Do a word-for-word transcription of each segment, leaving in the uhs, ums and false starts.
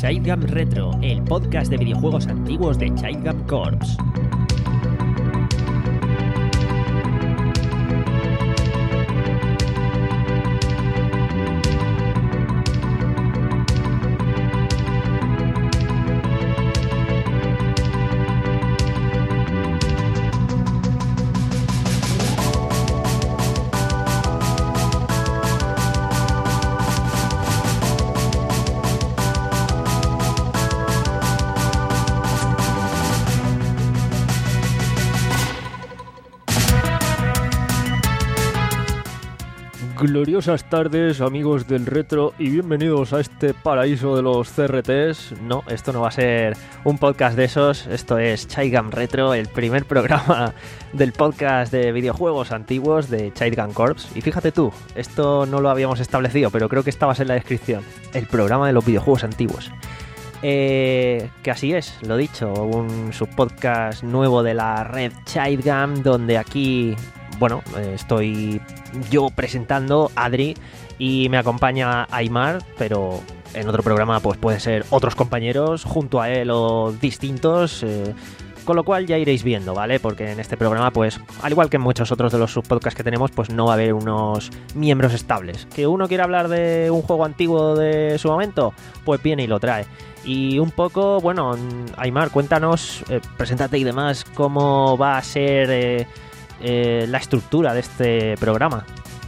Childgam Retro, el podcast de videojuegos antiguos de Childgam Corps. Gloriosas tardes, amigos del retro, y bienvenidos a este paraíso de los C R Ts. No, esto no va a ser un podcast de esos, esto es Childgam Retro, el primer programa del podcast de videojuegos antiguos de Childgam Corps. Y fíjate tú, esto no lo habíamos establecido, pero creo que estabas en la descripción, el programa de los videojuegos antiguos. Eh, que así es, lo dicho, un subpodcast nuevo de la red Childgam, donde aquí... Bueno, estoy yo presentando, Adri, y me acompaña Aymar, pero en otro programa pues puede ser otros compañeros junto a él o distintos, eh, con lo cual ya iréis viendo, ¿vale? Porque en este programa, pues, al igual que en muchos otros de los subpodcasts que tenemos, pues no va a haber unos miembros estables. ¿Que uno quiere hablar de un juego antiguo de su momento? Pues viene y lo trae. Y un poco, bueno, Aymar, cuéntanos, eh, preséntate y demás, cómo va a ser... Eh, Eh, la estructura de este programa.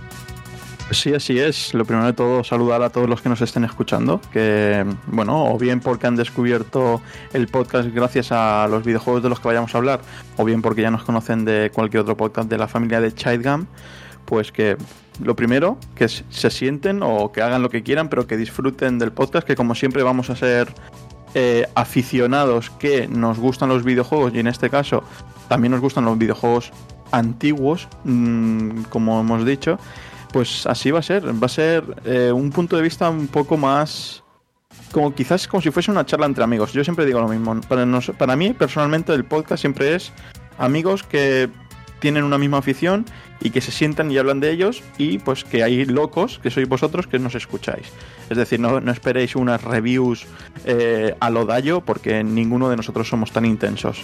Sí, así es. Lo primero de todo, saludar a todos los que nos estén escuchando, que, bueno, o bien porque han descubierto el podcast gracias a los videojuegos de los que vayamos a hablar, o bien porque ya nos conocen de cualquier otro podcast de la familia de Childgam, pues que lo primero, que se sienten o que hagan lo que quieran, pero que disfruten del podcast, que como siempre vamos a ser eh, aficionados que nos gustan los videojuegos, y en este caso también nos gustan los videojuegos antiguos, mmm, como hemos dicho. Pues así va a ser, va a ser eh, un punto de vista un poco más, como quizás como si fuese una charla entre amigos. Yo siempre digo lo mismo, para, nos, para mí personalmente el podcast siempre es amigos que tienen una misma afición y que se sientan y hablan de ellos, y pues que hay locos, que sois vosotros, que nos escucháis. Es decir, no, no esperéis unas reviews eh, a lo Dayo, porque ninguno de nosotros somos tan intensos.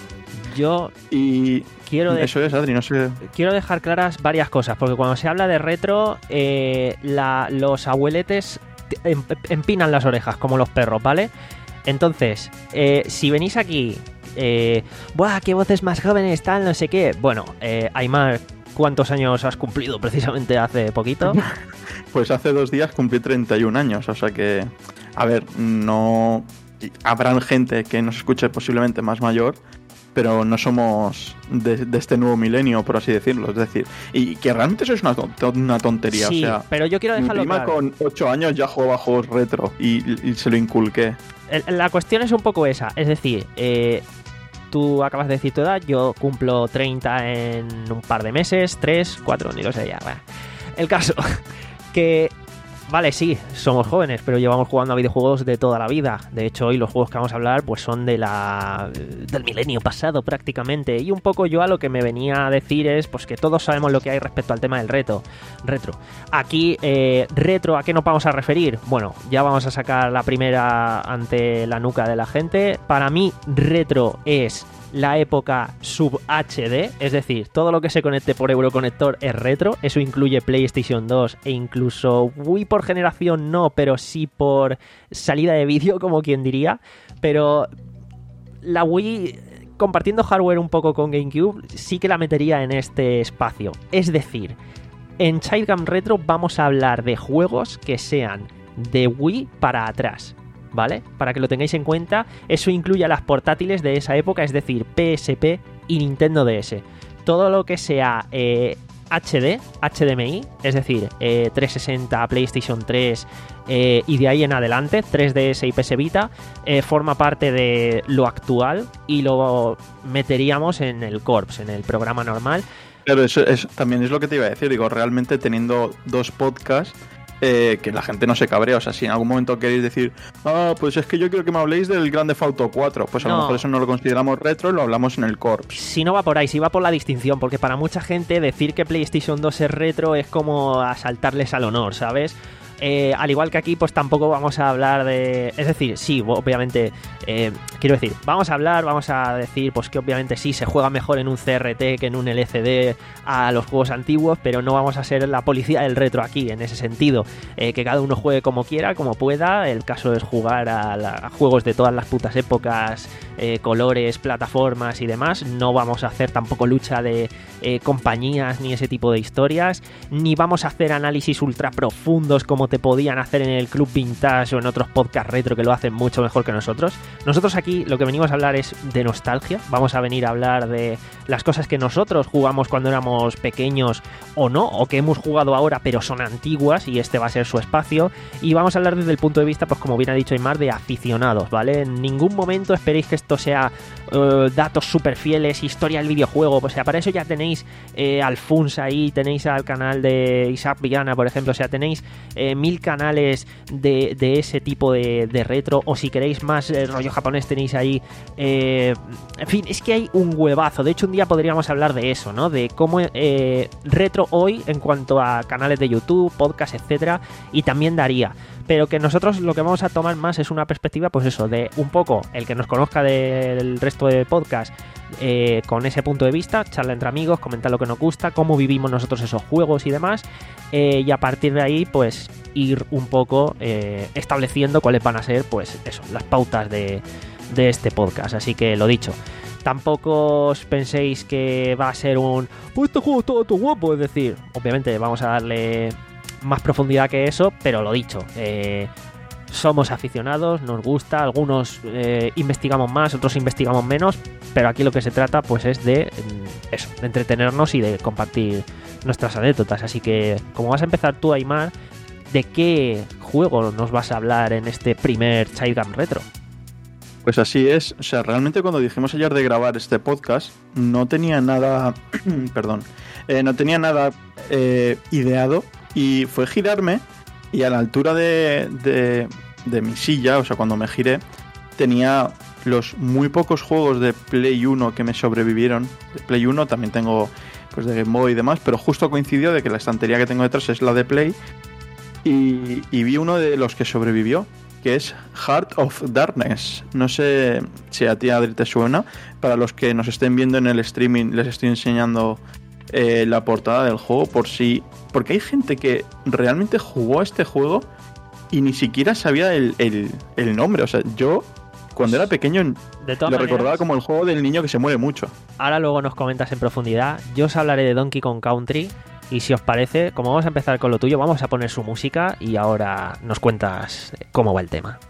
Yo y quiero de... eso es, Adri, no sé. Quiero dejar claras varias cosas, porque cuando se habla de retro, eh, la, los abueletes empinan las orejas como los perros, ¿vale? Entonces, eh, si venís aquí, eh, ¡buah, qué voces más jóvenes, tal, no sé qué! Bueno, eh, Aymar, ¿cuántos años has cumplido precisamente hace poquito? Pues hace dos días cumplí treinta y un años, o sea que, a ver, no... Habrán gente que nos escuche posiblemente más mayor, pero no somos de, de este nuevo milenio, por así decirlo. Es decir, y que realmente eso es una, una tontería. Sí, o sea, pero yo quiero dejarlo mi prima claro. Con ocho años ya jugaba juegos retro y, y se lo inculqué. La cuestión es un poco esa, es decir, eh, tú acabas de decir tu edad, yo cumplo treinta en un par de meses, tres, cuatro, ni lo sé ya. Bueno, el caso, que... Vale, sí, somos jóvenes, pero llevamos jugando a videojuegos de toda la vida. De hecho, hoy los juegos que vamos a hablar pues son de la del milenio pasado prácticamente. Y un poco yo a lo que me venía a decir es pues que todos sabemos lo que hay respecto al tema del reto, retro. Aquí, eh, retro, ¿a qué nos vamos a referir? Bueno, ya vamos a sacar la primera ante la nuca de la gente. Para mí, retro es... la época sub-H D, es decir, todo lo que se conecte por Euroconector es retro. Eso incluye PlayStation dos e incluso Wii por generación no, pero sí por salida de vídeo, como quien diría. Pero la Wii, compartiendo hardware un poco con GameCube, sí que la metería en este espacio. Es decir, en Childgam Retro vamos a hablar de juegos que sean de Wii para atrás, ¿vale? Para que lo tengáis en cuenta, eso incluye a las portátiles de esa época, es decir, P S P y Nintendo D S. Todo lo que sea eh, H D, H D M I, es decir, eh, trescientos sesenta, PlayStation tres eh, y de ahí en adelante, tres D S y P S Vita, eh, forma parte de lo actual y lo meteríamos en el Corps, en el programa normal. Claro, eso, eso también es lo que te iba a decir. Digo, realmente teniendo dos podcasts, Eh, que la gente no se cabrea. O sea, si en algún momento queréis decir, ah, pues es que yo quiero que me habléis del Grand Theft Auto cuatro, pues a no. lo mejor eso no lo consideramos retro y lo hablamos en el Corps. Si no va por ahí, si va por la distinción, porque para mucha gente decir que PlayStation dos es retro es como asaltarles al honor, ¿sabes? Eh, al igual que aquí, pues tampoco vamos a hablar de... Es decir, sí, obviamente, eh, quiero decir, vamos a hablar, vamos a decir, pues que obviamente sí, se juega mejor en un C R T que en un L C D a los juegos antiguos, pero no vamos a ser la policía del retro aquí, en ese sentido. Eh, que cada uno juegue como quiera, como pueda. El caso es jugar a, la, a juegos de todas las putas épocas, eh, colores, plataformas y demás. No vamos a hacer tampoco lucha de eh, compañías ni ese tipo de historias, ni vamos a hacer análisis ultra profundos como te podían hacer en el Club Vintage o en otros podcasts retro que lo hacen mucho mejor que nosotros. Nosotros aquí lo que venimos a hablar es de nostalgia. Vamos a venir a hablar de las cosas que nosotros jugamos cuando éramos pequeños o no, o que hemos jugado ahora pero son antiguas y este va a ser su espacio. Y vamos a hablar desde el punto de vista, pues como bien ha dicho Aymar, de aficionados, ¿vale? En ningún momento esperéis que esto sea uh, datos súper fieles, historia del videojuego. O sea, para eso ya tenéis eh, al Funs ahí, tenéis al canal de Isaac Villana, por ejemplo. O sea, tenéis eh, mil canales de, de ese tipo de, de retro, o si queréis más eh, rollo japonés tenéis ahí eh, en fin, es que hay un huevazo. De hecho, un día podríamos hablar de eso, ¿no? De cómo eh, retro hoy en cuanto a canales de YouTube, podcast, etcétera, y también daría, pero que nosotros lo que vamos a tomar más es una perspectiva, pues eso, de un poco el que nos conozca del resto de podcast eh, con ese punto de vista, charla entre amigos, comentar lo que nos gusta, cómo vivimos nosotros esos juegos y demás, eh, y a partir de ahí pues ir un poco eh, estableciendo cuáles van a ser pues eso, las pautas de, de este podcast. Así que lo dicho, tampoco os penséis que va a ser un pues este juego todo, todo guapo, es decir, obviamente vamos a darle más profundidad que eso, pero lo dicho, eh, somos aficionados, nos gusta, algunos eh, investigamos más, otros investigamos menos, pero aquí lo que se trata pues es de eso, de entretenernos y de compartir nuestras anécdotas. Así que, como vas a empezar tú, Aymar, ¿de qué juego nos vas a hablar en este primer Child Jam Retro? Pues así es, o sea, realmente cuando dijimos ayer de grabar este podcast no tenía nada, perdón, eh, no tenía nada eh, ideado, y fue girarme y a la altura de, de, de mi silla, o sea, cuando me giré, tenía los muy pocos juegos de Play uno que me sobrevivieron. De Play uno también tengo pues de Game Boy y demás, pero justo coincidió de que la estantería que tengo detrás es la de Play, y, y vi uno de los que sobrevivió, que es Heart of Darkness. No sé si a ti, Adri, te suena. Para los que nos estén viendo en el streaming, les estoy enseñando eh, la portada del juego, por si... Porque hay gente que realmente jugó a este juego y ni siquiera sabía el, el, el nombre. O sea, yo, cuando era pequeño, de lo maneras, recordaba como el juego del niño que se muere mucho. Ahora luego nos comentas en profundidad. Yo os hablaré de Donkey Kong Country. Y si os parece, como vamos a empezar con lo tuyo, vamos a poner su música y ahora nos cuentas cómo va el tema.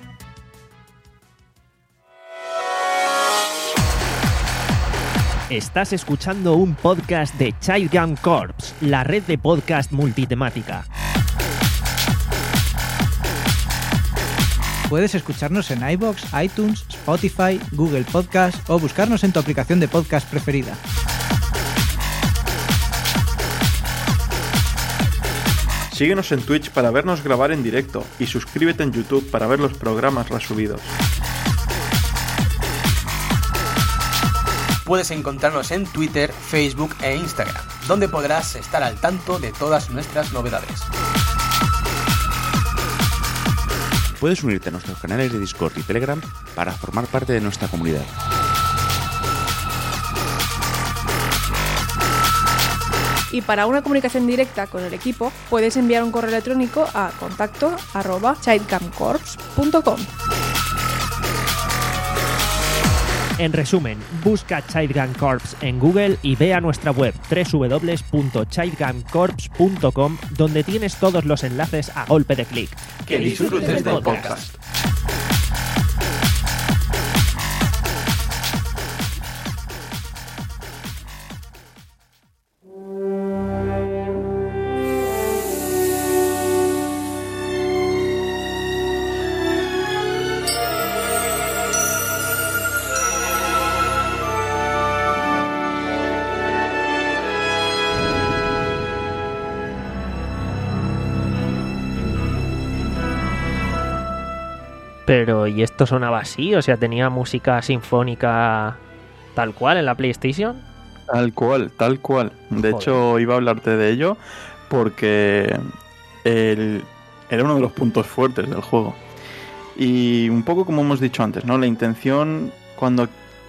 Estás escuchando un podcast de Child Jam Corps, la red de podcast multitemática. Puedes escucharnos en iVoox, iTunes, Spotify, Google Podcast o buscarnos en tu aplicación de podcast preferida. Síguenos en Twitch para vernos grabar en directo y suscríbete en YouTube para ver los programas resubidos. Puedes encontrarnos en Twitter, Facebook e Instagram, donde podrás estar al tanto de todas nuestras novedades. Puedes unirte a nuestros canales de Discord y Telegram para formar parte de nuestra comunidad. Y para una comunicación directa con el equipo, puedes enviar un correo electrónico a contacto arroba childcamcorps punto com. En resumen, busca Child Jam Corps en Google y ve a nuestra web doble u doble u doble u punto child jam corps punto com, donde tienes todos los enlaces a golpe de clic. Que disfrutes del podcast. Pero, ¿y esto sonaba así? O sea, ¿tenía música sinfónica tal cual en la PlayStation? Tal cual, tal cual. De Joder. hecho, iba a hablarte de ello porque el, era uno de los puntos fuertes del juego. Y un poco como hemos dicho antes, ¿no? La intención cuando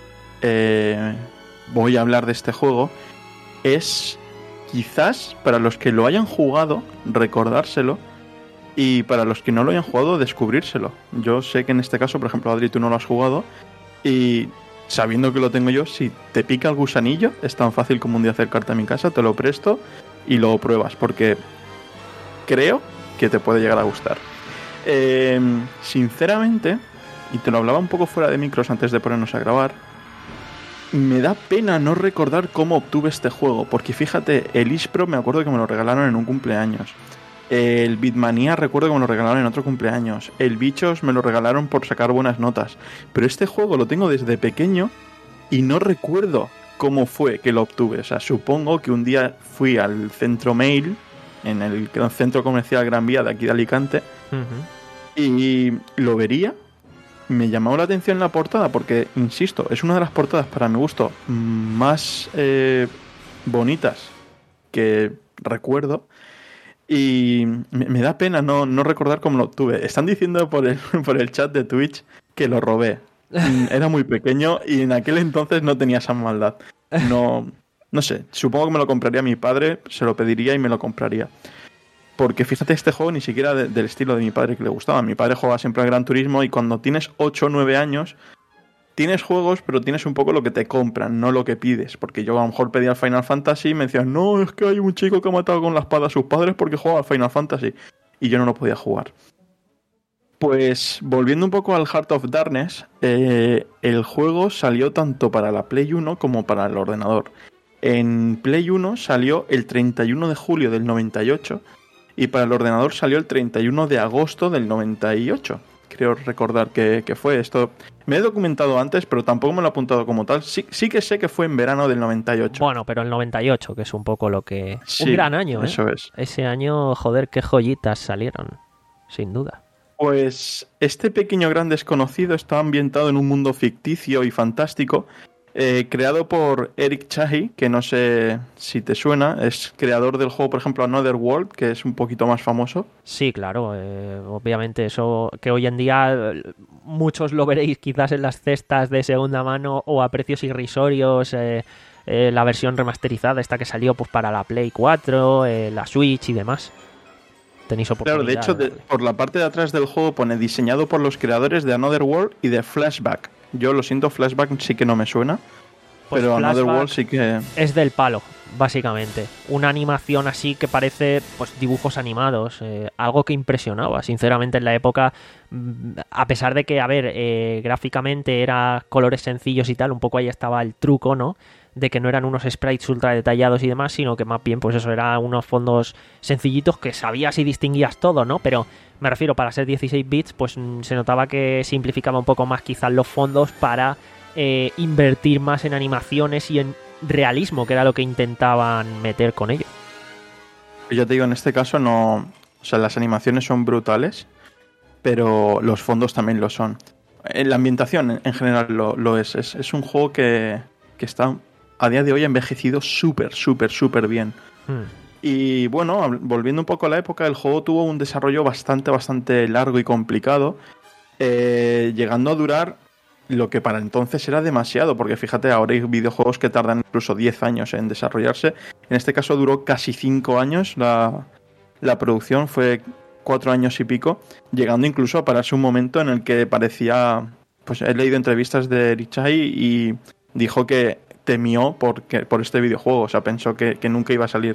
eh, voy a hablar de este juego es quizás para los que lo hayan jugado recordárselo y para los que no lo hayan jugado descubrírselo. Yo sé que en este caso, por ejemplo, Adri, tú no lo has jugado y sabiendo que lo tengo yo, si te pica el gusanillo es tan fácil como un día acercarte a mi casa, te lo presto y lo pruebas porque creo que te puede llegar a gustar. Eh, sinceramente, y te lo hablaba un poco fuera de micros antes de ponernos a grabar, me da pena no recordar cómo obtuve este juego, porque fíjate, el Ispro me acuerdo que me lo regalaron en un cumpleaños, el Beatmania recuerdo que me lo regalaron en otro cumpleaños, el Bichos me lo regalaron por sacar buenas notas, pero este juego lo tengo desde pequeño y no recuerdo cómo fue que lo obtuve. O sea, supongo que un día fui al Centro Mail, en el centro comercial Gran Vía de aquí de Alicante, uh-huh. y lo vería. Me llamó la atención la portada porque, insisto, es una de las portadas para mi gusto más eh, bonitas que recuerdo y me, me da pena no, no recordar cómo lo obtuve. Están diciendo por el, por el chat de Twitch que lo robé. Era muy pequeño y en aquel entonces no tenía esa maldad. No, no sé, supongo que me lo compraría mi padre, se lo pediría y me lo compraría. Porque fíjate, este juego ni siquiera de, del estilo de mi padre que le gustaba. Mi padre jugaba siempre al Gran Turismo y cuando tienes ocho o nueve años, tienes juegos, pero tienes un poco lo que te compran, no lo que pides. Porque yo a lo mejor pedía el Final Fantasy y me decían, no, es que hay un chico que ha matado con la espada a sus padres porque juega al Final Fantasy. Y yo no lo podía jugar. Pues volviendo un poco al Heart of Darkness, eh, el juego salió tanto para la Play uno como para el ordenador. En Play uno salió el treinta y uno de julio del noventa y ocho y para el ordenador salió el treinta y uno de agosto del noventa y ocho. Creo recordar que, que fue esto. Me he documentado antes, pero tampoco me lo he apuntado como tal. Sí, sí que sé que fue en verano del noventa y ocho. Bueno, pero el noventa y ocho, que es un poco lo que... Sí, un gran año, ¿eh? Eso es. Ese año, joder, qué joyitas salieron, sin duda. Pues este pequeño gran desconocido está ambientado en un mundo ficticio y fantástico, eh, creado por Eric Chahi, que no sé si te suena, es creador del juego, por ejemplo, Another World, que es un poquito más famoso. Sí, claro, eh, obviamente eso que hoy en día muchos lo veréis quizás en las cestas de segunda mano o a precios irrisorios, eh, eh, la versión remasterizada, esta que salió pues para la Play cuatro, eh, la Switch y demás. Claro, de hecho, de, por la parte de atrás del juego pone diseñado por los creadores de Another World y de Flashback. Yo lo siento, Flashback sí que no me suena, pues pero Another World sí que... Es del palo, básicamente. Una animación así que parece pues dibujos animados, eh, algo que impresionaba, sinceramente, en la época, a pesar de que, a ver, eh, gráficamente era colores sencillos y tal, un poco ahí estaba el truco, ¿no?, de que no eran unos sprites ultra detallados y demás, sino que más bien, pues eso, eran unos fondos sencillitos que sabías y distinguías todo, ¿no? Pero me refiero, para ser dieciséis bits, pues se notaba que simplificaba un poco más quizás los fondos para eh, invertir más en animaciones y en realismo, que era lo que intentaban meter con ello. Yo te digo, en este caso no... O sea, las animaciones son brutales, pero los fondos también lo son. La ambientación en general lo, lo es. es. Es un juego que, que está... a día de hoy ha envejecido súper, súper, súper bien. Hmm. Y bueno, volviendo un poco a la época, el juego tuvo un desarrollo bastante, bastante largo y complicado, eh, llegando a durar lo que para entonces era demasiado, porque fíjate, ahora hay videojuegos que tardan incluso diez años en desarrollarse. En este caso duró casi cinco años la, la producción, fue cuatro años y pico, llegando incluso a pararse un momento en el que parecía... Pues he leído entrevistas de Richai y dijo que temió por, que, por este videojuego, o sea, pensó que, que nunca iba a salir.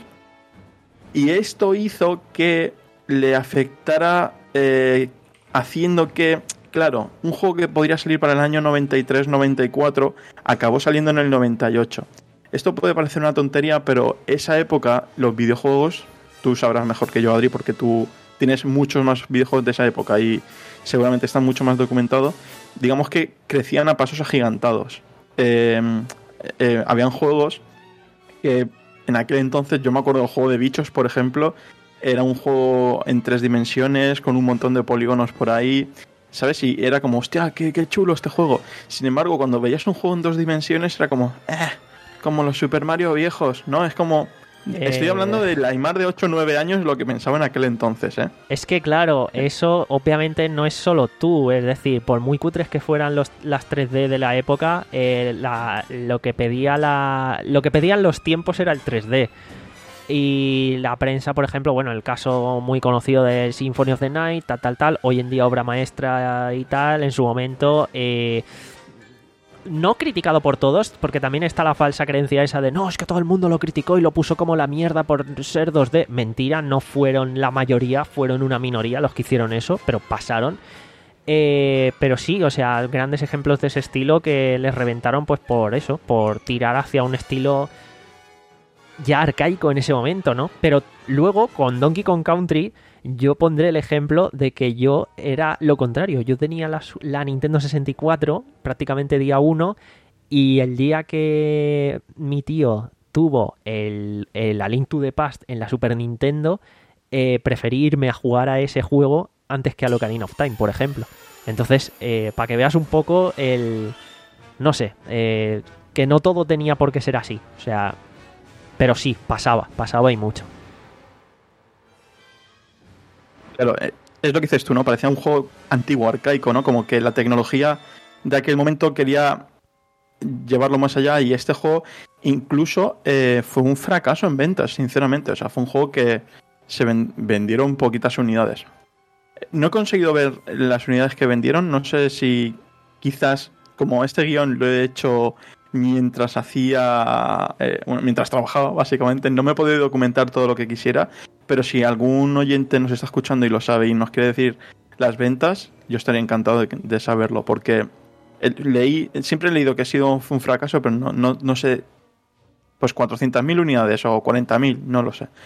Y esto hizo que le afectara, eh, haciendo que, claro, un juego que podría salir para el año noventa y tres noventa y cuatro, acabó saliendo en el noventa y ocho. Esto puede parecer una tontería, pero esa época, los videojuegos, tú sabrás mejor que yo, Adri, porque tú tienes muchos más videojuegos de esa época y seguramente están mucho más documentados, digamos que crecían a pasos agigantados. Eh... Eh, habían juegos que en aquel entonces, yo me acuerdo del juego de Bichos, por ejemplo, era un juego en tres dimensiones con un montón de polígonos por ahí, ¿sabes? Y era como, hostia, qué, qué chulo este juego. Sin embargo, cuando veías un juego en dos dimensiones era como, eh, como los Super Mario viejos, ¿no? Es como, Estoy Eh, hablando de Aimar de ocho o nueve años, lo que pensaba en aquel entonces, ¿eh? Es que claro, eso obviamente no es solo tú, es decir, por muy cutres que fueran los, las tres D de la época, eh, la, lo que pedía la, lo que pedían los tiempos era el tres D. Y la prensa, por ejemplo, bueno, el caso muy conocido de Symphony of the Night, tal, tal, tal, hoy en día obra maestra y tal, en su momento, eh, no criticado por todos, porque también está la falsa creencia esa de no, es que todo el mundo lo criticó y lo puso como la mierda por ser dos D. Mentira, no fueron la mayoría, fueron una minoría los que hicieron eso, pero pasaron. Eh, pero sí, o sea, grandes ejemplos de ese estilo que les reventaron pues por eso, por tirar hacia un estilo ya arcaico en ese momento, ¿no? Pero luego con Donkey Kong Country yo pondré el ejemplo de que yo era lo contrario. Yo tenía la, la Nintendo sesenta y cuatro prácticamente día uno, y el día que mi tío tuvo el, el A Link to the Past en la Super Nintendo, eh, preferí irme a jugar a ese juego antes que a Ocarina of Time, por ejemplo. Entonces, eh, para que veas un poco el... no sé, eh, que no todo tenía por qué ser así. O sea... pero sí, pasaba, pasaba y mucho. Claro, es lo que dices tú, ¿no? Parecía un juego antiguo, arcaico, ¿no? Como que la tecnología de aquel momento quería llevarlo más allá, y este juego incluso eh, fue un fracaso en ventas, sinceramente. O sea, fue un juego que se ven- vendieron poquitas unidades. No he conseguido ver las unidades que vendieron, no sé si quizás, como este guión lo he hecho mientras hacía, eh, bueno, mientras trabajaba, básicamente, no me he podido documentar todo lo que quisiera, pero si algún oyente nos está escuchando y lo sabe y nos quiere decir las ventas, yo estaría encantado de, de saberlo, porque leí, siempre he leído que ha sido un fracaso, pero no, no, no sé, pues cuatrocientas mil unidades o cuarenta mil, no lo sé.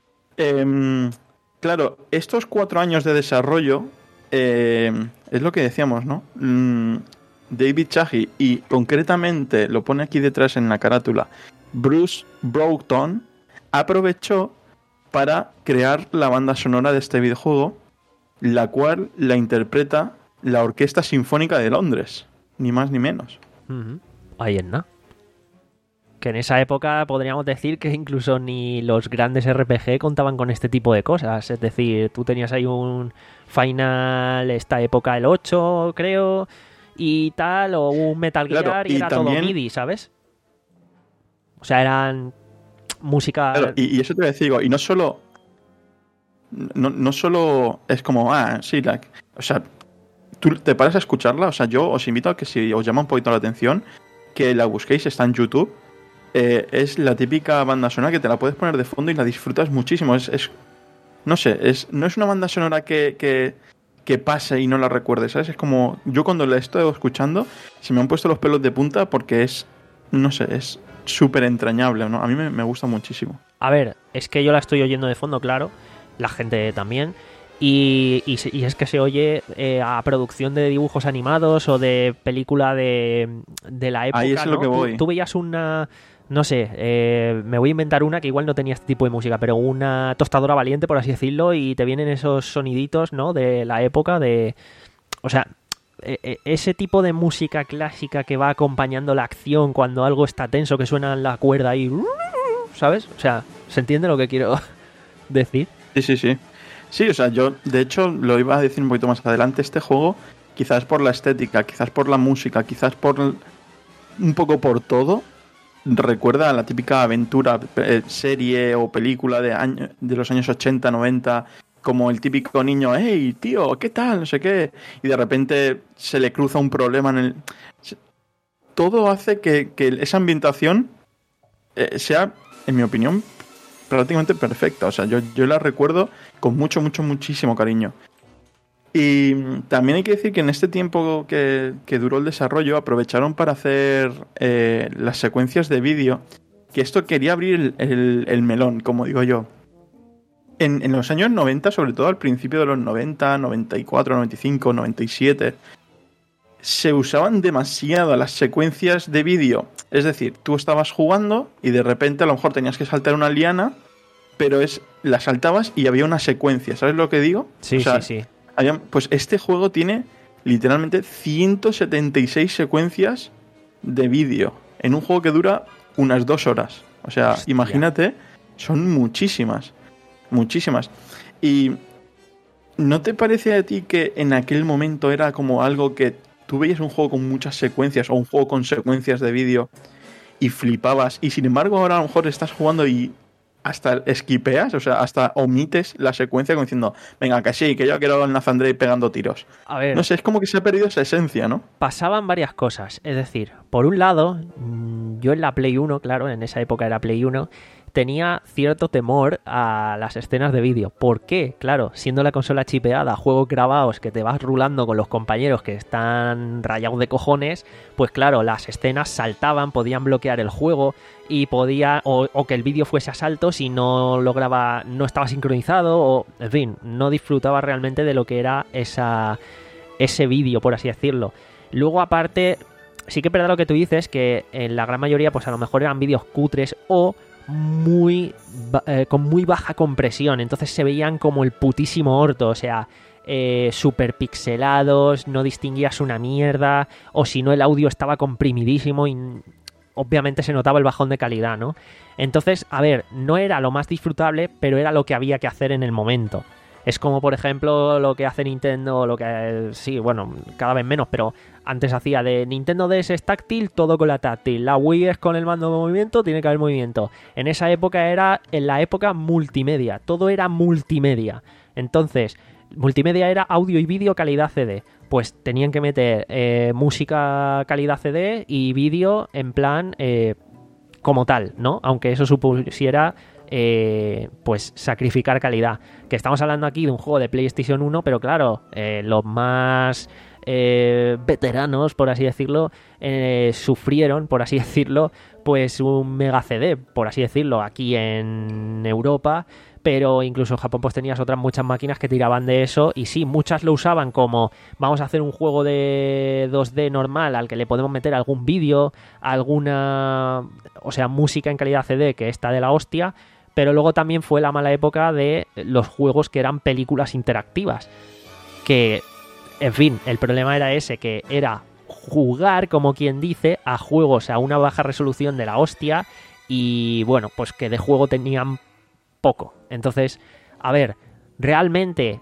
Eh, claro, estos cuatro años de desarrollo, eh, es lo que decíamos, ¿no? Mm, David Chahi, y concretamente lo pone aquí detrás en la carátula, Bruce Broughton, aprovechó para crear la banda sonora de este videojuego, la cual la interpreta la Orquesta Sinfónica de Londres, ni más ni menos. Uh-huh. Ahí es nada. Que en esa época podríamos decir que incluso ni los grandes R P G contaban con este tipo de cosas. Es decir, tú tenías ahí un Final, esta época el ocho, creo, y tal, o un Metal Gear, Claro, y, y era también... todo MIDI, ¿sabes? O sea, eran música... Claro, y, y eso te voy a decir, digo, y no solo... No, no solo es como, ah, sí, like, o sea, tú te paras a escucharla, o sea, yo os invito a que si os llama un poquito la atención, que la busquéis, está en YouTube. Eh, es la típica banda sonora que te la puedes poner de fondo y la disfrutas muchísimo. Es, es no sé, es, no es una banda sonora que, que, que pase y no la recuerdes, ¿sabes? Es como, yo cuando la estoy escuchando, se me han puesto los pelos de punta porque es, no sé, es súper entrañable, ¿no? A mí me, me gusta muchísimo. A ver, es que yo la estoy oyendo de fondo, claro, la gente también, y, y, y es que se oye eh, a producción de dibujos animados o de película de, de la época, ahí es ¿no? lo que voy. Tú, tú veías una... No sé, eh, me voy a inventar una que igual no tenía este tipo de música, pero una tostadora valiente, por así decirlo, y te vienen esos soniditos, ¿no? De la época, de... O sea, eh, ese tipo de música clásica que va acompañando la acción cuando algo está tenso, que suena la cuerda ahí, ¿sabes? O sea, ¿se entiende lo que quiero decir? Sí, sí, sí. Sí, o sea, yo de hecho lo iba a decir un poquito más adelante, este juego, quizás por la estética, quizás por la música, quizás por un poco por todo, recuerda a la típica aventura, eh, serie o película de, año, de los años ochenta, noventa, como el típico niño, hey, tío, ¿qué tal? No sé qué. Y de repente se le cruza un problema en el... Todo hace que, que esa ambientación eh, sea, en mi opinión, prácticamente perfecta. O sea, yo, yo la recuerdo con mucho, mucho, muchísimo cariño. Y también hay que decir que en este tiempo que, que duró el desarrollo aprovecharon para hacer eh, las secuencias de vídeo, que esto quería abrir el, el, el melón, como digo yo. En, en los años noventa, sobre todo al principio de los noventa, noventa y cuatro, noventa y cinco, noventa y siete, se usaban demasiado las secuencias de vídeo. Es decir, tú estabas jugando y de repente a lo mejor tenías que saltar una liana, pero es la saltabas y había una secuencia. ¿Sabes lo que digo? Sí, o sea, sí, sí. Pues este juego tiene literalmente ciento setenta y seis secuencias de vídeo en un juego que dura unas dos horas. O sea, Hostia. Imagínate Son muchísimas, muchísimas. Y ¿no te parece a ti que en aquel momento era como algo que tú veías un juego con muchas secuencias o un juego con secuencias de vídeo y flipabas, y sin embargo ahora a lo mejor estás jugando y hasta esquipeas, o sea, hasta omites la secuencia como diciendo, venga, que sí, que yo quiero al Nathan Drake pegando tiros? A ver, no sé, es como que se ha perdido esa esencia, ¿no? Pasaban varias cosas, es decir, por un lado, yo en la Play uno, claro, en esa época era Play uno, tenía cierto temor a las escenas de vídeo. ¿Por qué? Claro, siendo la consola chipeada, juegos grabados que te vas rulando con los compañeros que están rayados de cojones, pues claro, las escenas saltaban, podían bloquear el juego y podía, o, o que el vídeo fuese a saltos si no lograba, no estaba sincronizado, o en fin, no disfrutaba realmente de lo que era esa, ese vídeo, por así decirlo. Luego, aparte, sí que es verdad lo que tú dices, que en la gran mayoría, pues a lo mejor eran vídeos cutres o muy eh, con muy baja compresión, entonces se veían como el putísimo orto, o sea, eh, super pixelados, no distinguías una mierda, o si no el audio estaba comprimidísimo y obviamente se notaba el bajón de calidad, ¿no? Entonces, a ver, no era lo más disfrutable, pero era lo que había que hacer en el momento. Es como, por ejemplo, lo que hace Nintendo, lo que sí, bueno, cada vez menos, pero antes hacía de Nintendo D S es táctil, todo con la táctil. La Wii es con el mando de movimiento, tiene que haber movimiento. En esa época era, en la época multimedia, todo era multimedia. Entonces, multimedia era audio y vídeo calidad C D. Pues tenían que meter eh, música calidad C D y vídeo en plan eh, como tal, ¿no? Aunque eso supusiera Eh, pues sacrificar calidad. Que estamos hablando aquí de un juego de PlayStation uno, pero claro, eh, los más eh, veteranos, por así decirlo, eh, sufrieron, por así decirlo, pues un mega C D, por así decirlo, aquí en Europa, pero incluso en Japón pues tenías otras muchas máquinas que tiraban de eso, y sí, muchas lo usaban como vamos a hacer un juego de dos D normal al que le podemos meter algún vídeo, alguna, o sea, música en calidad C D que está de la hostia. Pero luego también fue la mala época de los juegos que eran películas interactivas. Que, en fin, el problema era ese, que era jugar, como quien dice, a juegos a una baja resolución de la hostia. Y bueno, pues que de juego tenían poco. Entonces, a ver, realmente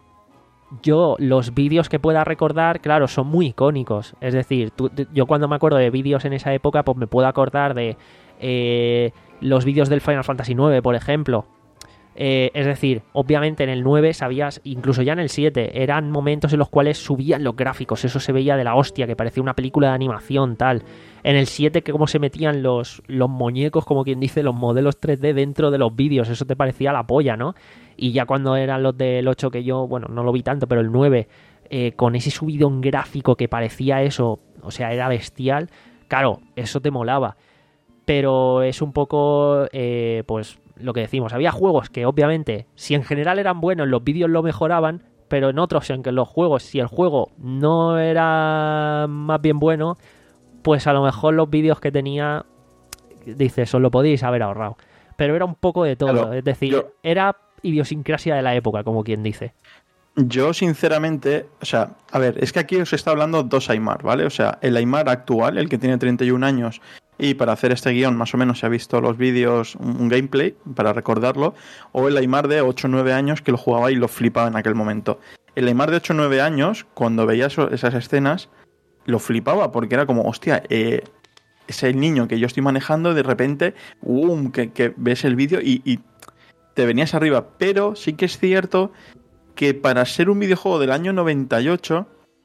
yo los vídeos que pueda recordar, claro, son muy icónicos. Es decir, tú, yo cuando me acuerdo de vídeos en esa época, pues me puedo acordar de Eh, los vídeos del Final Fantasy nueve, por ejemplo. Eh, es decir, obviamente en el nueve sabías, incluso ya en el siete, eran momentos en los cuales subían los gráficos, eso se veía de la hostia, que parecía una película de animación, tal. En el siete, que cómo se metían los, los muñecos, como quien dice, los modelos tres D dentro de los vídeos, eso te parecía la polla, ¿no? Y ya cuando eran los del ocho, que yo, bueno, no lo vi tanto, pero el nueve, eh, con ese subidón gráfico que parecía eso, o sea, era bestial, claro, eso te molaba. Pero es un poco, eh, pues, lo que decimos. Había juegos que, obviamente, si en general eran buenos, los vídeos lo mejoraban, pero en otros, en que los juegos, si el juego no era más bien bueno, pues a lo mejor los vídeos que tenía, dices, os lo podéis haber ahorrado. Pero era un poco de todo, claro, es decir, yo... era idiosincrasia de la época, como quien dice. Yo, sinceramente, o sea, a ver, es que aquí os está hablando dos Aimar, ¿vale? O sea, el Aimar actual, el que tiene treinta y un años, y para hacer este guión más o menos se ha visto los vídeos, un gameplay, para recordarlo, o el Aimar de ocho o nueve años que lo jugaba y lo flipaba en aquel momento. El Aimar de ocho o nueve años, cuando veía eso, esas escenas, lo flipaba, porque era como, hostia, eh, es el niño que yo estoy manejando, y de repente, um, que, que ves el vídeo y, y te venías arriba. Pero sí que es cierto que para ser un videojuego del año noventa y ocho,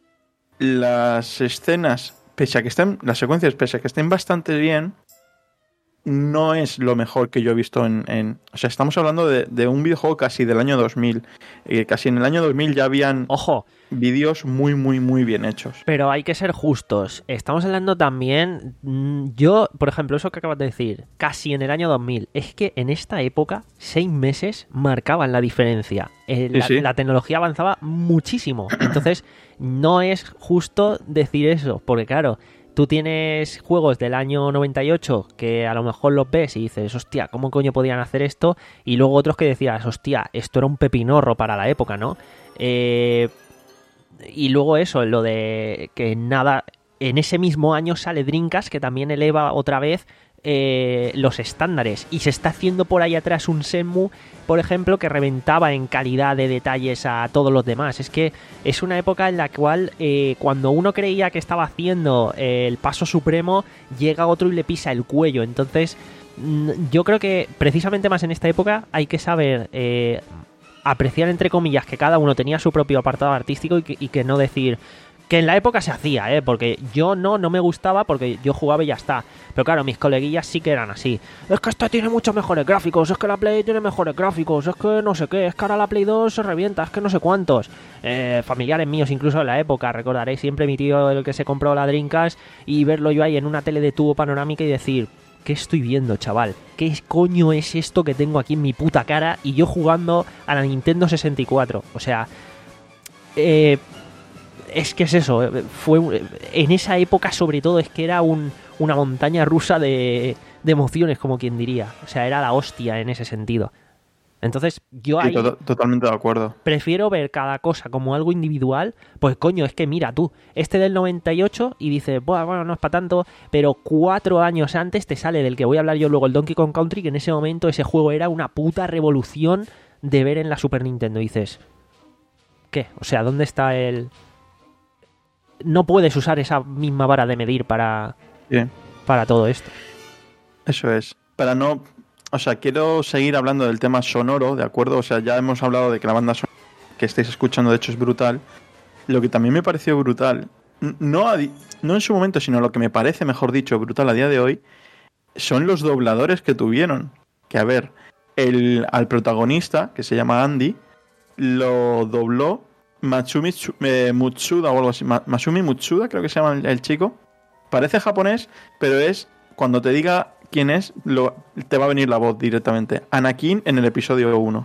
las escenas, pese a que estén, las secuencias, pese a que estén bastante bien, no es lo mejor que yo he visto en... en o sea, estamos hablando de, de un videojuego casi del año dos mil. Eh, casi en el año dos mil ya habían... Ojo. Vídeos muy, muy, muy bien hechos. Pero hay que ser justos. Estamos hablando también... Yo, por ejemplo, eso que acabas de decir, casi en el año dos mil. Es que en esta época, seis meses marcaban la diferencia. Eh, la, sí, sí. la tecnología avanzaba muchísimo. Entonces, no es justo decir eso. Porque, claro, tú tienes juegos del año noventa y ocho que a lo mejor los ves y dices, hostia, ¿cómo coño podían hacer esto? Y luego otros que decías, hostia, esto era un pepinorro para la época, ¿no? Eh... Y luego eso, lo de que nada, en ese mismo año sale Dreamcast, que también eleva otra vez eh, los estándares. Y se está haciendo por ahí atrás un Shenmue, por ejemplo, que reventaba en calidad de detalles a todos los demás. Es que es una época en la cual eh, cuando uno creía que estaba haciendo eh, el paso supremo, llega otro y le pisa el cuello. Entonces, yo creo que precisamente más en esta época hay que saber eh, apreciar, entre comillas, que cada uno tenía su propio apartado artístico y que, y que no decir que en la época se hacía, ¿eh? Porque yo no, no me gustaba porque yo jugaba y ya está. Pero claro, mis coleguillas sí que eran así. Es que esta tiene muchos mejores gráficos, es que la Play tiene mejores gráficos, es que no sé qué, es que ahora la Play dos se revienta, es que no sé cuántos. Eh, familiares míos incluso en la época, recordaréis siempre mi tío el que se compró la Dreamcast y verlo yo ahí en una tele de tubo panorámica y decir... ¿Qué estoy viendo, chaval? ¿Qué coño es esto que tengo aquí en mi puta cara? Y yo jugando a la Nintendo sesenta y cuatro. O sea, eh, es que es eso. Fue en esa época, sobre todo, es que era un, una montaña rusa de, de emociones, como quien diría. O sea, era la hostia en ese sentido. Entonces, yo ahí sí, to- totalmente de acuerdo. prefiero ver cada cosa como algo individual. Pues coño, es que mira tú, este del noventa y ocho y dices, bueno, bueno, no es para tanto, pero cuatro años antes te sale del que voy a hablar yo luego, el Donkey Kong Country, que en ese momento ese juego era una puta revolución de ver en la Super Nintendo. Y dices, ¿qué? O sea, ¿dónde está el...? No puedes usar esa misma vara de medir para, Sí, para todo esto. eso es. Para no... O sea, quiero seguir hablando del tema sonoro, ¿de acuerdo? O sea, ya hemos hablado de que la banda sonora que estáis escuchando, de hecho, es brutal. Lo que también me pareció brutal, n- no, a di- no en su momento, sino lo que me parece, mejor dicho, brutal a día de hoy, son los dobladores que tuvieron. Que, a ver, el, al protagonista, que se llama Andy, lo dobló Matsumi Tsu- eh, Mutsuda o algo así. Ma- Masumi Mutsuda, creo que se llama el, el chico. Parece japonés, pero es, cuando te diga quién es, lo, te va a venir la voz directamente. Anakin en el episodio uno.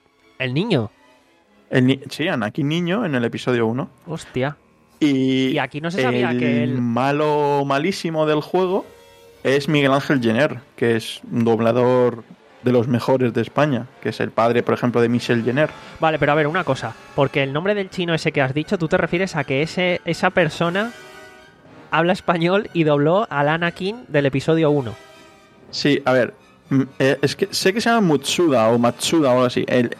El niño. El ni- sí, Anakin niño en el episodio uno. Hostia. Y, Y aquí no se sabía el que él- malo malísimo del juego es Miguel Ángel Jenner, que es un doblador de los mejores de España, que es el padre, por ejemplo, de Michel Jenner. Vale, pero a ver, una cosa. Porque el nombre del chino ese que has dicho, tú te refieres a que ese, esa persona habla español y dobló al Anakin del episodio uno. Sí, a ver, mm, eh, es que sé que se llama Mutsuda o Matsuda o algo así. El,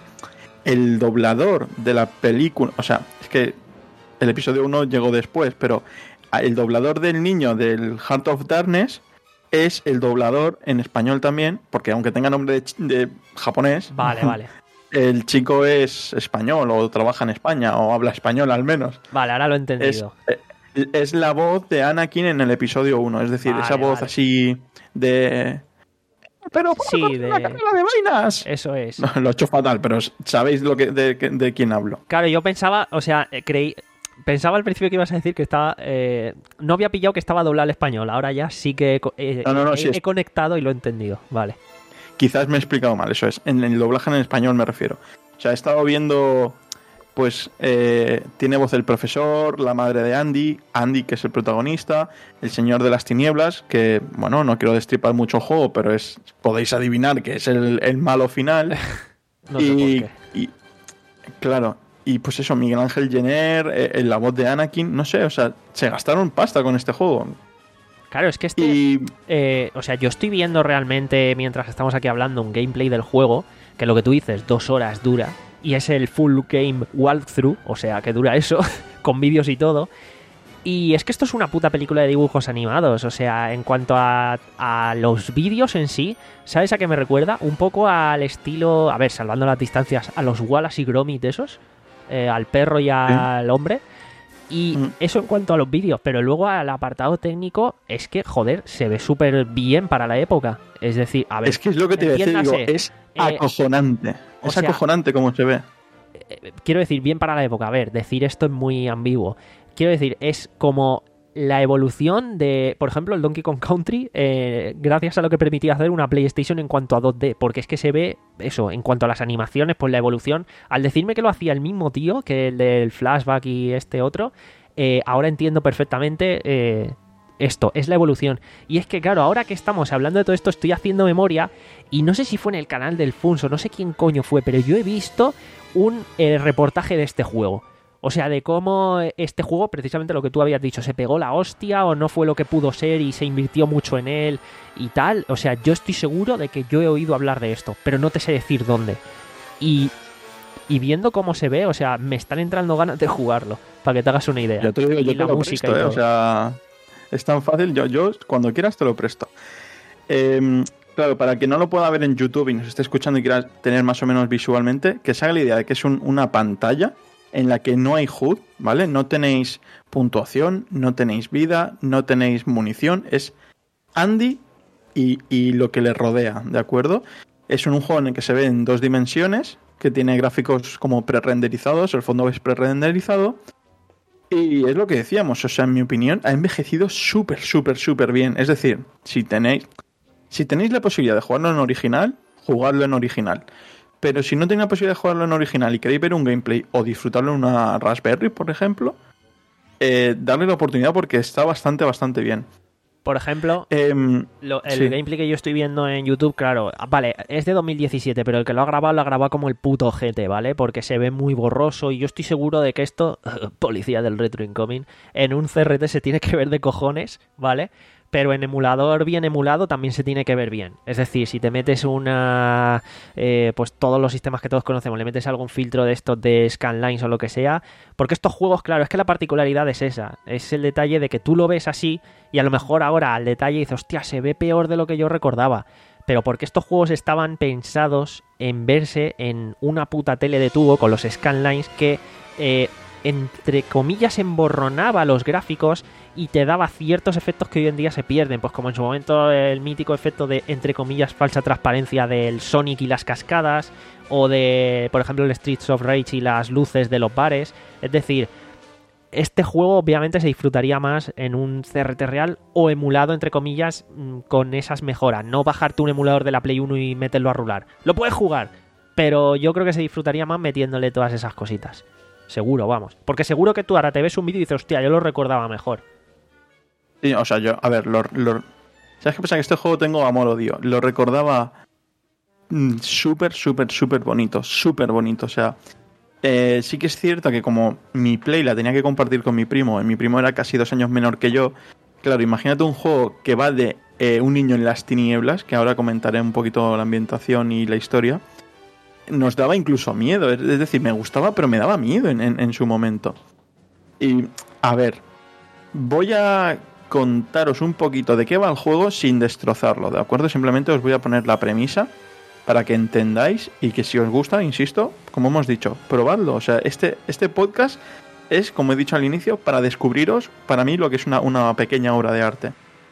el doblador de la película, o sea, es que el episodio uno llegó después, pero el doblador del niño del Heart of Darkness es el doblador en español también, porque aunque tenga nombre de, ch- de japonés, Vale, vale. el chico es español o trabaja en España o habla español al menos. Vale, ahora lo he Es, entendido. eh, es la voz de Anakin en el episodio uno, es decir, Vale, esa voz vale. así de... Pero Sí, sí, de- la cara de vainas. Eso es. No, lo he hecho fatal, pero sabéis lo que, de, de quién hablo. Claro, yo pensaba, o sea, eh, creí... Pensaba al principio que ibas a decir que estaba... eh, no había pillado que estaba doblado al español. Ahora ya sí que he, co- eh, No, no, no, he- sí es- he conectado y lo he entendido. Vale. Quizás me he explicado mal, eso es. En el doblaje en español me refiero. O sea, he estado viendo, pues, eh, tiene voz el profesor, la madre de Andy, Andy, que es el protagonista, el señor de las tinieblas, que, bueno, no quiero destripar mucho el juego, pero es podéis adivinar que es el, el malo final. No sé y, por qué. y, claro, y pues eso, Miguel Ángel Jenner, eh, en la voz de Anakin, no sé, o sea, se gastaron pasta con este juego. Claro, es que este... Y Eh, o sea, yo estoy viendo realmente, mientras estamos aquí hablando, un gameplay del juego, que lo que tú dices, dos horas dura, y es el full game walkthrough, o sea, que dura eso, con vídeos y todo. Y es que esto es una puta película de dibujos animados, o sea, en cuanto a, a los vídeos en sí, ¿sabes a qué me recuerda? Un poco al estilo, a ver, salvando las distancias, a los Wallace y Gromit esos, eh, al perro y al hombre. Y Mm. eso en cuanto a los vídeos, pero luego al apartado técnico es que, joder, se ve súper bien para la época. Es decir, a ver, es que es lo que te iba a decir, digo, entiéndase, es eh, acojonante. o Es sea- acojonante como se ve. eh, quiero decir, bien para la época. A ver, decir esto es muy ambiguo. Quiero decir, es como la evolución de, por ejemplo, el Donkey Kong Country, eh, gracias a lo que permitía hacer una PlayStation en cuanto a dos D, porque es que se ve eso, en cuanto a las animaciones, pues la evolución. Al decirme que lo hacía el mismo tío que el del flashback y este otro, eh, ahora entiendo perfectamente eh, esto, es la evolución. Y es que, claro, ahora que estamos hablando de todo esto, estoy haciendo memoria y no sé si fue en el canal del Funso, no sé quién coño fue, pero yo he visto un eh, reportaje de este juego. O sea, de cómo este juego, precisamente lo que tú habías dicho, se pegó la hostia o no fue lo que pudo ser y se invirtió mucho en él y tal. O sea, yo estoy seguro de que yo he oído hablar de esto, pero no te sé decir dónde. Y, y viendo cómo se ve, o sea, me están entrando ganas de jugarlo, para que te hagas una idea. Yo te lo digo, yo y te la lo música presto, y ¿eh? todo. O sea, es tan fácil, yo, yo cuando quieras te lo presto. Eh, claro, para que no lo pueda ver en YouTube y nos esté escuchando y quiera tener más o menos visualmente, que se haga la idea de que es un, una pantalla en la que no hay H U D, ¿vale? No tenéis puntuación, no tenéis vida, no tenéis munición, es Andy y, y lo que le rodea, ¿de acuerdo? Es un juego en el que se ve en dos dimensiones, que tiene gráficos como pre-renderizados, el fondo es pre-renderizado, y es lo que decíamos, o sea, en mi opinión, ha envejecido súper, súper, súper bien. Es decir, si tenéis, si tenéis la posibilidad de jugarlo en original, jugadlo en original. Pero si no tenéis la posibilidad de jugarlo en original y queréis ver un gameplay o disfrutarlo en una Raspberry, por ejemplo, eh, darle la oportunidad porque está bastante, bastante bien. Por ejemplo, Eh, lo- el sí. gameplay que yo estoy viendo en YouTube, claro, vale, es de dos mil diecisiete, pero el que lo ha grabado lo ha grabado como el puto ojete, ¿vale? Porque se ve muy borroso y yo estoy seguro de que esto, policía del retro incoming, en un C R T se tiene que ver de cojones, ¿vale? Pero en emulador bien emulado también se tiene que ver bien. Es decir, si te metes una... Eh, pues todos los sistemas que todos conocemos, le metes algún filtro de estos de scanlines o lo que sea, porque estos juegos, claro, es que la particularidad es esa, es el detalle de que tú lo ves así y a lo mejor ahora al detalle dices, hostia, se ve peor de lo que yo recordaba. Pero porque estos juegos estaban pensados en verse en una puta tele de tubo con los scanlines que... Eh, entre comillas emborronaba los gráficos y te daba ciertos efectos que hoy en día se pierden, pues como en su momento el mítico efecto de entre comillas falsa transparencia del Sonic y las cascadas, o de por ejemplo el Streets of Rage y las luces de los bares. Es decir, este juego obviamente se disfrutaría más en un C R T real o emulado entre comillas con esas mejoras, no bajarte un emulador de la Play uno y meterlo a rular. Lo puedes jugar, pero yo creo que se disfrutaría más metiéndole todas esas cositas. Seguro, vamos. Porque seguro que tú ahora te ves un vídeo y dices, hostia, yo lo recordaba mejor. Sí, o sea, yo, a ver, lo, lo, ¿sabes qué pasa? Que este juego tengo amor-odio. Lo recordaba mm, súper, súper, súper bonito. Súper bonito, o sea... Eh, sí que es cierto que como mi Play la tenía que compartir con mi primo, y mi primo era casi dos años menor que yo, claro, imagínate un juego que va de eh, un niño en las tinieblas, que ahora comentaré un poquito la ambientación y la historia, nos daba incluso miedo, es decir, me gustaba, pero me daba miedo en, en, en su momento. Y, a ver, voy a contaros un poquito de qué va el juego sin destrozarlo, ¿de acuerdo? Simplemente os voy a poner la premisa para que entendáis y que si os gusta, insisto, como hemos dicho, probadlo. O sea, este, este podcast es, como he dicho al inicio, para descubriros, para mí, lo que es una, una pequeña obra de arte.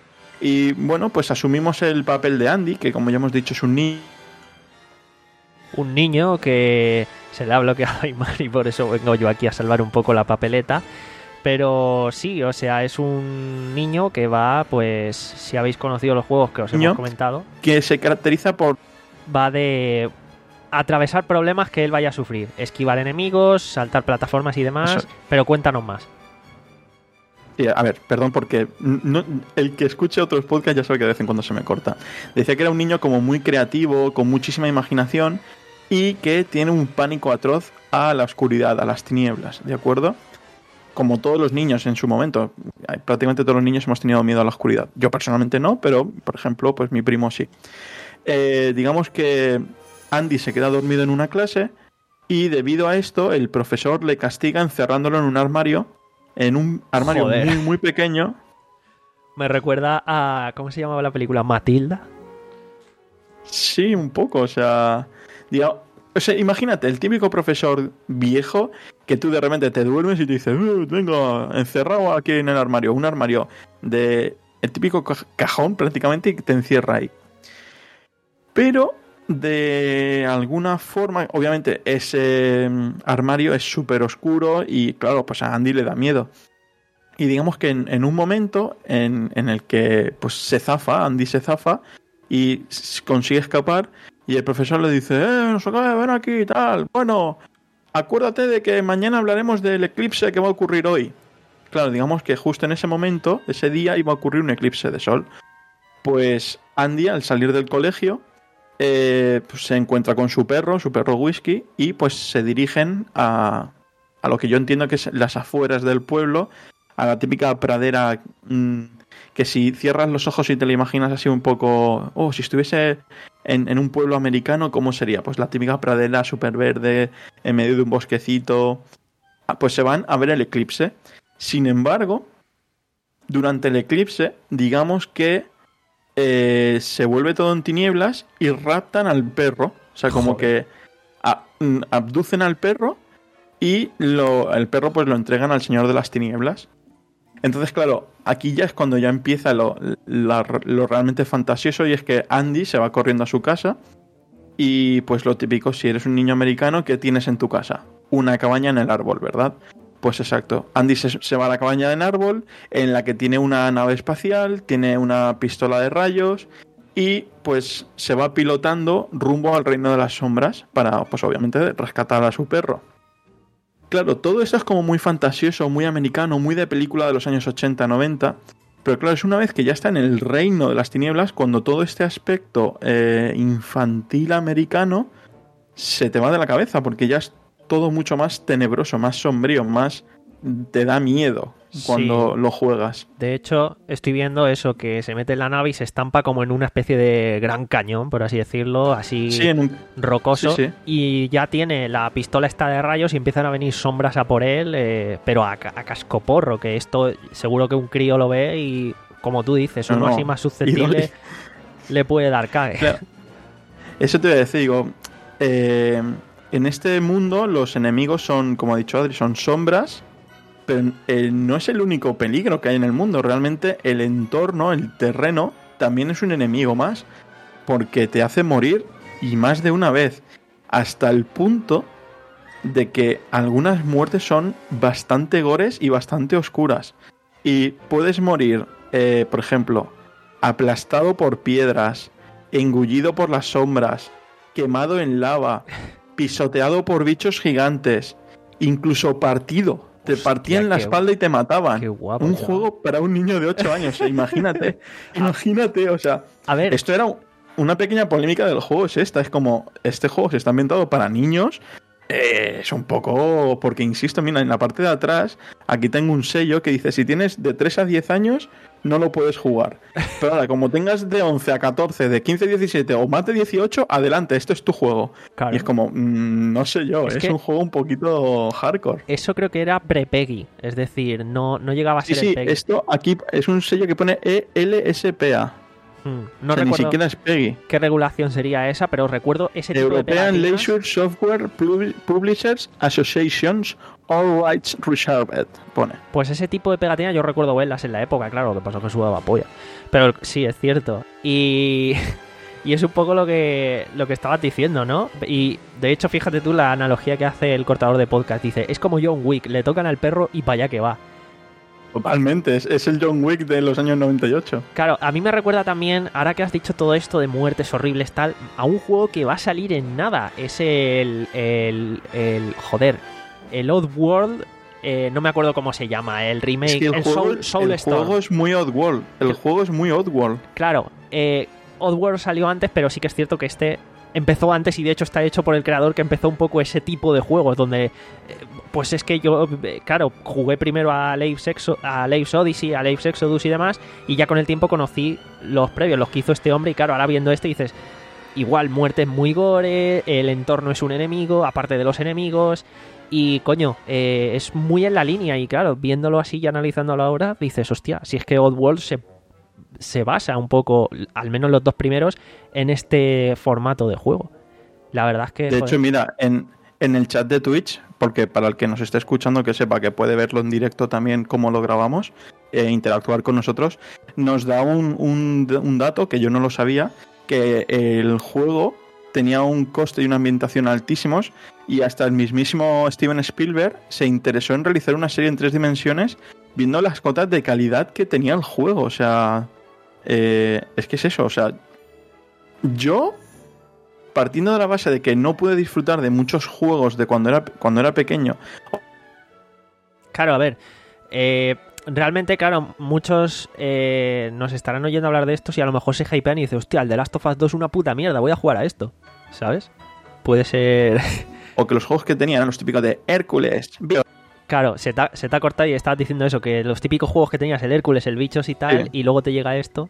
Y bueno, pues asumimos el papel de Andy, que como ya hemos dicho es un niño. Un niño que se le ha bloqueado a Aymar y por eso vengo yo aquí a salvar un poco la papeleta. Pero sí, o sea, es un niño que va, pues, si habéis conocido los juegos que os Niño. hemos comentado, Que se caracteriza por va de atravesar problemas que él vaya a sufrir, esquivar enemigos, saltar plataformas y demás, Eso. pero cuéntanos más. Sí, a ver, perdón, porque no, el que escuche otros podcasts ya sabe que de vez en cuando se me corta. Decía que era un niño como muy creativo, con muchísima imaginación y que tiene un pánico atroz a la oscuridad, a las tinieblas, ¿de acuerdo? Como todos los niños en su momento. Prácticamente todos los niños hemos tenido miedo a la oscuridad. Yo personalmente no, pero, por ejemplo, pues mi primo sí. Eh, digamos que Andy se queda dormido en una clase y debido a esto el profesor le castiga encerrándolo en un armario, en un armario Joder. muy muy pequeño. Me recuerda a... ¿cómo se llamaba la película? ¿Matilda? Sí, un poco, o sea, diga- o sea, imagínate el típico profesor viejo que tú de repente te duermes y te dices, "Uh, vengo encerrado aquí en el armario", un armario de el típico ca- cajón prácticamente, y te encierra ahí. Pero de alguna forma, obviamente ese mm, armario es súper oscuro y claro, pues a Andy le da miedo. Y digamos que en, en un momento en, en el que pues se zafa, Andy se zafa y s- consigue escapar y el profesor le dice, eh, no sé qué, ven aquí y tal. Bueno, acuérdate de que mañana hablaremos del eclipse que va a ocurrir hoy. Claro, digamos que justo en ese momento, ese día, iba a ocurrir un eclipse de sol. Pues Andy, al salir del colegio, eh, pues se encuentra con su perro, su perro Whisky, y pues se dirigen a, a lo que yo entiendo que es las afueras del pueblo, a la típica pradera mmm, que si cierras los ojos y te la imaginas así un poco, oh, si estuviese en, en un pueblo americano, ¿cómo sería? Pues la típica pradera súper verde, en medio de un bosquecito. Pues se van a ver el eclipse. Sin embargo, durante el eclipse, digamos que eh, se vuelve todo en tinieblas y raptan al perro. O sea, como Joder. que a, abducen al perro y lo, el perro pues lo entregan al Señor de las Tinieblas. Entonces, claro, aquí ya es cuando ya empieza lo, la, lo realmente fantasioso, y es que Andy se va corriendo a su casa y pues lo típico, si eres un niño americano, ¿qué tienes en tu casa? Una cabaña en el árbol, ¿verdad? Pues exacto, Andy se, se va a la cabaña en el árbol, en la que tiene una nave espacial, tiene una pistola de rayos y pues se va pilotando rumbo al reino de las sombras para, pues obviamente, rescatar a su perro. Claro, todo esto es como muy fantasioso, muy americano, muy de película de los años ochenta, noventa. Pero claro, es una vez que ya está en el reino de las tinieblas cuando todo este aspecto eh, infantil americano se te va de la cabeza, porque ya es todo mucho más tenebroso, más sombrío, más te da miedo cuando sí. lo juegas. De hecho, estoy viendo eso, que se mete en la nave y se estampa como en una especie de gran cañón, por así decirlo, así sí, en un... rocoso, sí, sí. y ya tiene la pistola esta de rayos y empiezan a venir sombras a por él, eh, pero a, a cascoporro, que esto seguro que un crío lo ve y, como tú dices, uno no, no. así más susceptible y... le puede dar cague. Claro. Eso te voy a decir, digo, eh, en este mundo los enemigos son, como ha dicho Adri, son sombras. Pero eh, no es el único peligro que hay en el mundo. Realmente el entorno, el terreno, también es un enemigo más. Porque te hace morir, y más de una vez. Hasta el punto de que algunas muertes son bastante gores y bastante oscuras. Y puedes morir, eh, por ejemplo, aplastado por piedras, engullido por las sombras, quemado en lava, pisoteado por bichos gigantes, incluso partido. Te partían Hostia, la espalda y te mataban. Qué guapo, un ya. juego para un niño de ocho años. Imagínate. imagínate, o sea. A ver. Esto era una pequeña polémica del juego. Es esta. Es como, este juego se está ambientado para niños. Eh, es un poco. Porque insisto, mira, en la parte de atrás, aquí tengo un sello que dice: si tienes de tres a diez años, no lo puedes jugar. Pero ahora, como tengas de once a catorce, de quince a diecisiete o más de dieciocho, adelante, esto es tu juego. Claro. Y es como, mmm, no sé yo, es, es un juego un poquito hardcore. Eso creo que era pre-Peggy, es decir, no, no llegaba a ser sí, el sí, Peggy. Esto aquí es un sello que pone E L S P A. Hmm. No o sea, recuerdo ni siquiera es Peggy. Qué regulación sería esa, pero recuerdo ese tipo European de pegatinas. Leisure Software Publishers Associations, All Rights Reserved, pone. Pues ese tipo de pegatinas yo recuerdo verlas en la época, claro, lo que pasó que sudaba polla. Pero sí, es cierto. Y, y es un poco lo que, lo que estabas diciendo, ¿no? Y de hecho, fíjate tú la analogía que hace el cortador de podcast. Dice, es como John Wick, le tocan al perro y para allá que va. Totalmente, es, es el John Wick de los años noventa y ocho. Claro, a mí me recuerda también, ahora que has dicho todo esto de muertes horribles tal, a un juego que va a salir en nada. Es el... el, el joder, el Oddworld, eh, no me acuerdo cómo se llama, el remake, es que el, el juego, Soul, Soul el Storm. juego es muy Oddworld, el juego es muy Oddworld. Claro, eh, Oddworld salió antes, pero sí que es cierto que este empezó antes y de hecho está hecho por el creador que empezó un poco ese tipo de juegos donde... Eh, Pues es que yo, claro, jugué primero a Apes, Exo, a Apes Odyssey, a Apes Exodus y demás, y ya con el tiempo conocí los previos, los que hizo este hombre, y claro, ahora viendo este dices, igual, muertes muy gore, el entorno es un enemigo, aparte de los enemigos, y coño, eh, es muy en la línea, y claro, viéndolo así y analizándolo ahora, dices, hostia, si es que Oddworld se, se basa un poco, al menos los dos primeros, en este formato de juego. La verdad es que... De joder. hecho, mira, en, en el chat de Twitch... Porque para el que nos esté escuchando, que sepa que puede verlo en directo también cómo lo grabamos, e interactuar con nosotros, nos da un, un, un dato que yo no lo sabía, que el juego tenía un coste y una ambientación altísimos, y hasta el mismísimo Steven Spielberg se interesó en realizar una serie en tres dimensiones viendo las cotas de calidad que tenía el juego. O sea, eh, es que es eso, o sea, yo... partiendo de la base de que no pude disfrutar de muchos juegos de cuando era, cuando era pequeño. Claro, a ver, eh, realmente, claro, muchos eh, nos estarán oyendo hablar de esto y a lo mejor se hypean y dicen, hostia, el The Last of Us dos es una puta mierda, voy a jugar a esto, ¿sabes? Puede ser... O que los juegos que tenían eran los típicos de Hércules, Claro, se te, ha, se te ha cortado y estabas diciendo eso, que los típicos juegos que tenías, el Hércules, el Bichos y tal, sí. Y luego te llega esto.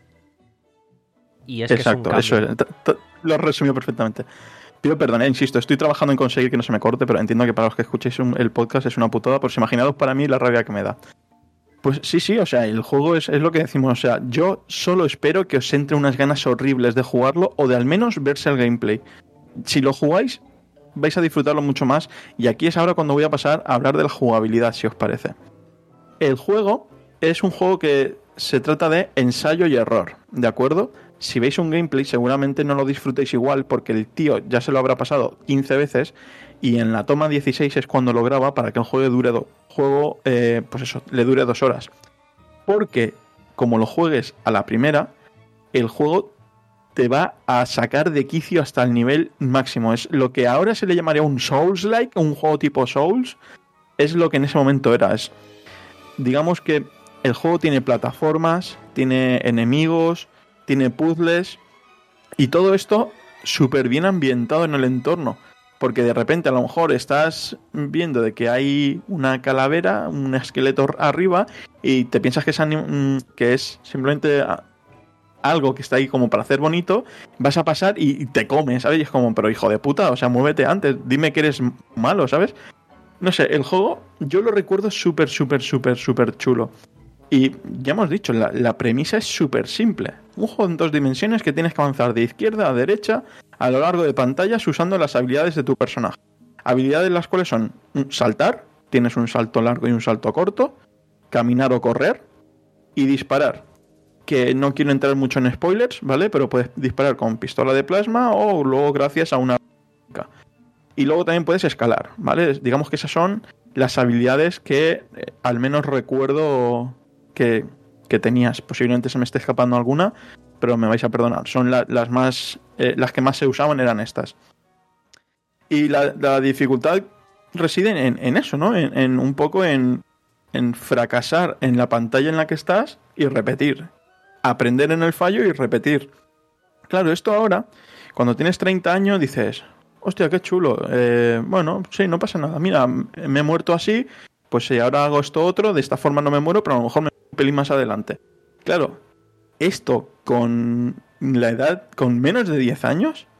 Y es Exacto, que es un eso es. Lo has resumido perfectamente. Pido perdón, eh, insisto, estoy trabajando en conseguir que no se me corte, pero entiendo que para los que escuchéis un, el podcast es una putada, pues imaginaos para mí la rabia que me da. Pues sí, sí, o sea, el juego es, es lo que decimos, o sea, yo solo espero que os entre unas ganas horribles de jugarlo o de al menos verse el gameplay. Si lo jugáis, vais a disfrutarlo mucho más y aquí es ahora cuando voy a pasar a hablar de la jugabilidad, si os parece. El juego es un juego que se trata de ensayo y error, ¿de acuerdo? Si veis un gameplay seguramente no lo disfrutéis igual porque el tío ya se lo habrá pasado quince veces y en la toma dieciséis es cuando lo graba para que el juego dure do- juego eh, pues eso, le dure dos horas. Porque como lo juegues a la primera, el juego te va a sacar de quicio hasta el nivel máximo. Es lo que ahora se le llamaría un Souls-like, un juego tipo Souls, es lo que en ese momento era. Es, digamos que el juego tiene plataformas, tiene enemigos, tiene puzzles y todo esto súper bien ambientado en el entorno. Porque de repente a lo mejor estás viendo de que hay una calavera, un esqueleto arriba y te piensas que es, anim- que es simplemente algo que está ahí como para hacer bonito, vas a pasar y te comes, ¿sabes? Y es como, pero hijo de puta, o sea, muévete antes, dime que eres malo, ¿sabes? No sé, el juego yo lo recuerdo súper, súper, súper, súper chulo. Y ya hemos dicho, la, la premisa es súper simple. Un juego en dos dimensiones que tienes que avanzar de izquierda a derecha a lo largo de pantallas usando las habilidades de tu personaje. Habilidades las cuales son saltar, tienes un salto largo y un salto corto, caminar o correr y disparar. Que no quiero entrar mucho en spoilers, ¿vale? Pero puedes disparar con pistola de plasma o luego gracias a una... Y luego también puedes escalar, ¿vale? Digamos que esas son las habilidades que eh, al menos recuerdo... Que, que tenías. Posiblemente se me esté escapando alguna, pero me vais a perdonar. Son la, las más eh, las que más se usaban eran estas. Y la, la dificultad reside en, en eso, ¿no? En, en un poco en, en fracasar en la pantalla en la que estás y repetir. Aprender en el fallo y repetir. Claro, esto ahora, cuando tienes treinta años, dices, hostia, qué chulo. Eh, bueno, sí, no pasa nada. Mira, me he muerto así, pues si ahora hago esto otro, de esta forma no me muero, pero a lo mejor me un pelín más adelante. Claro, esto con la edad, con menos de diez años,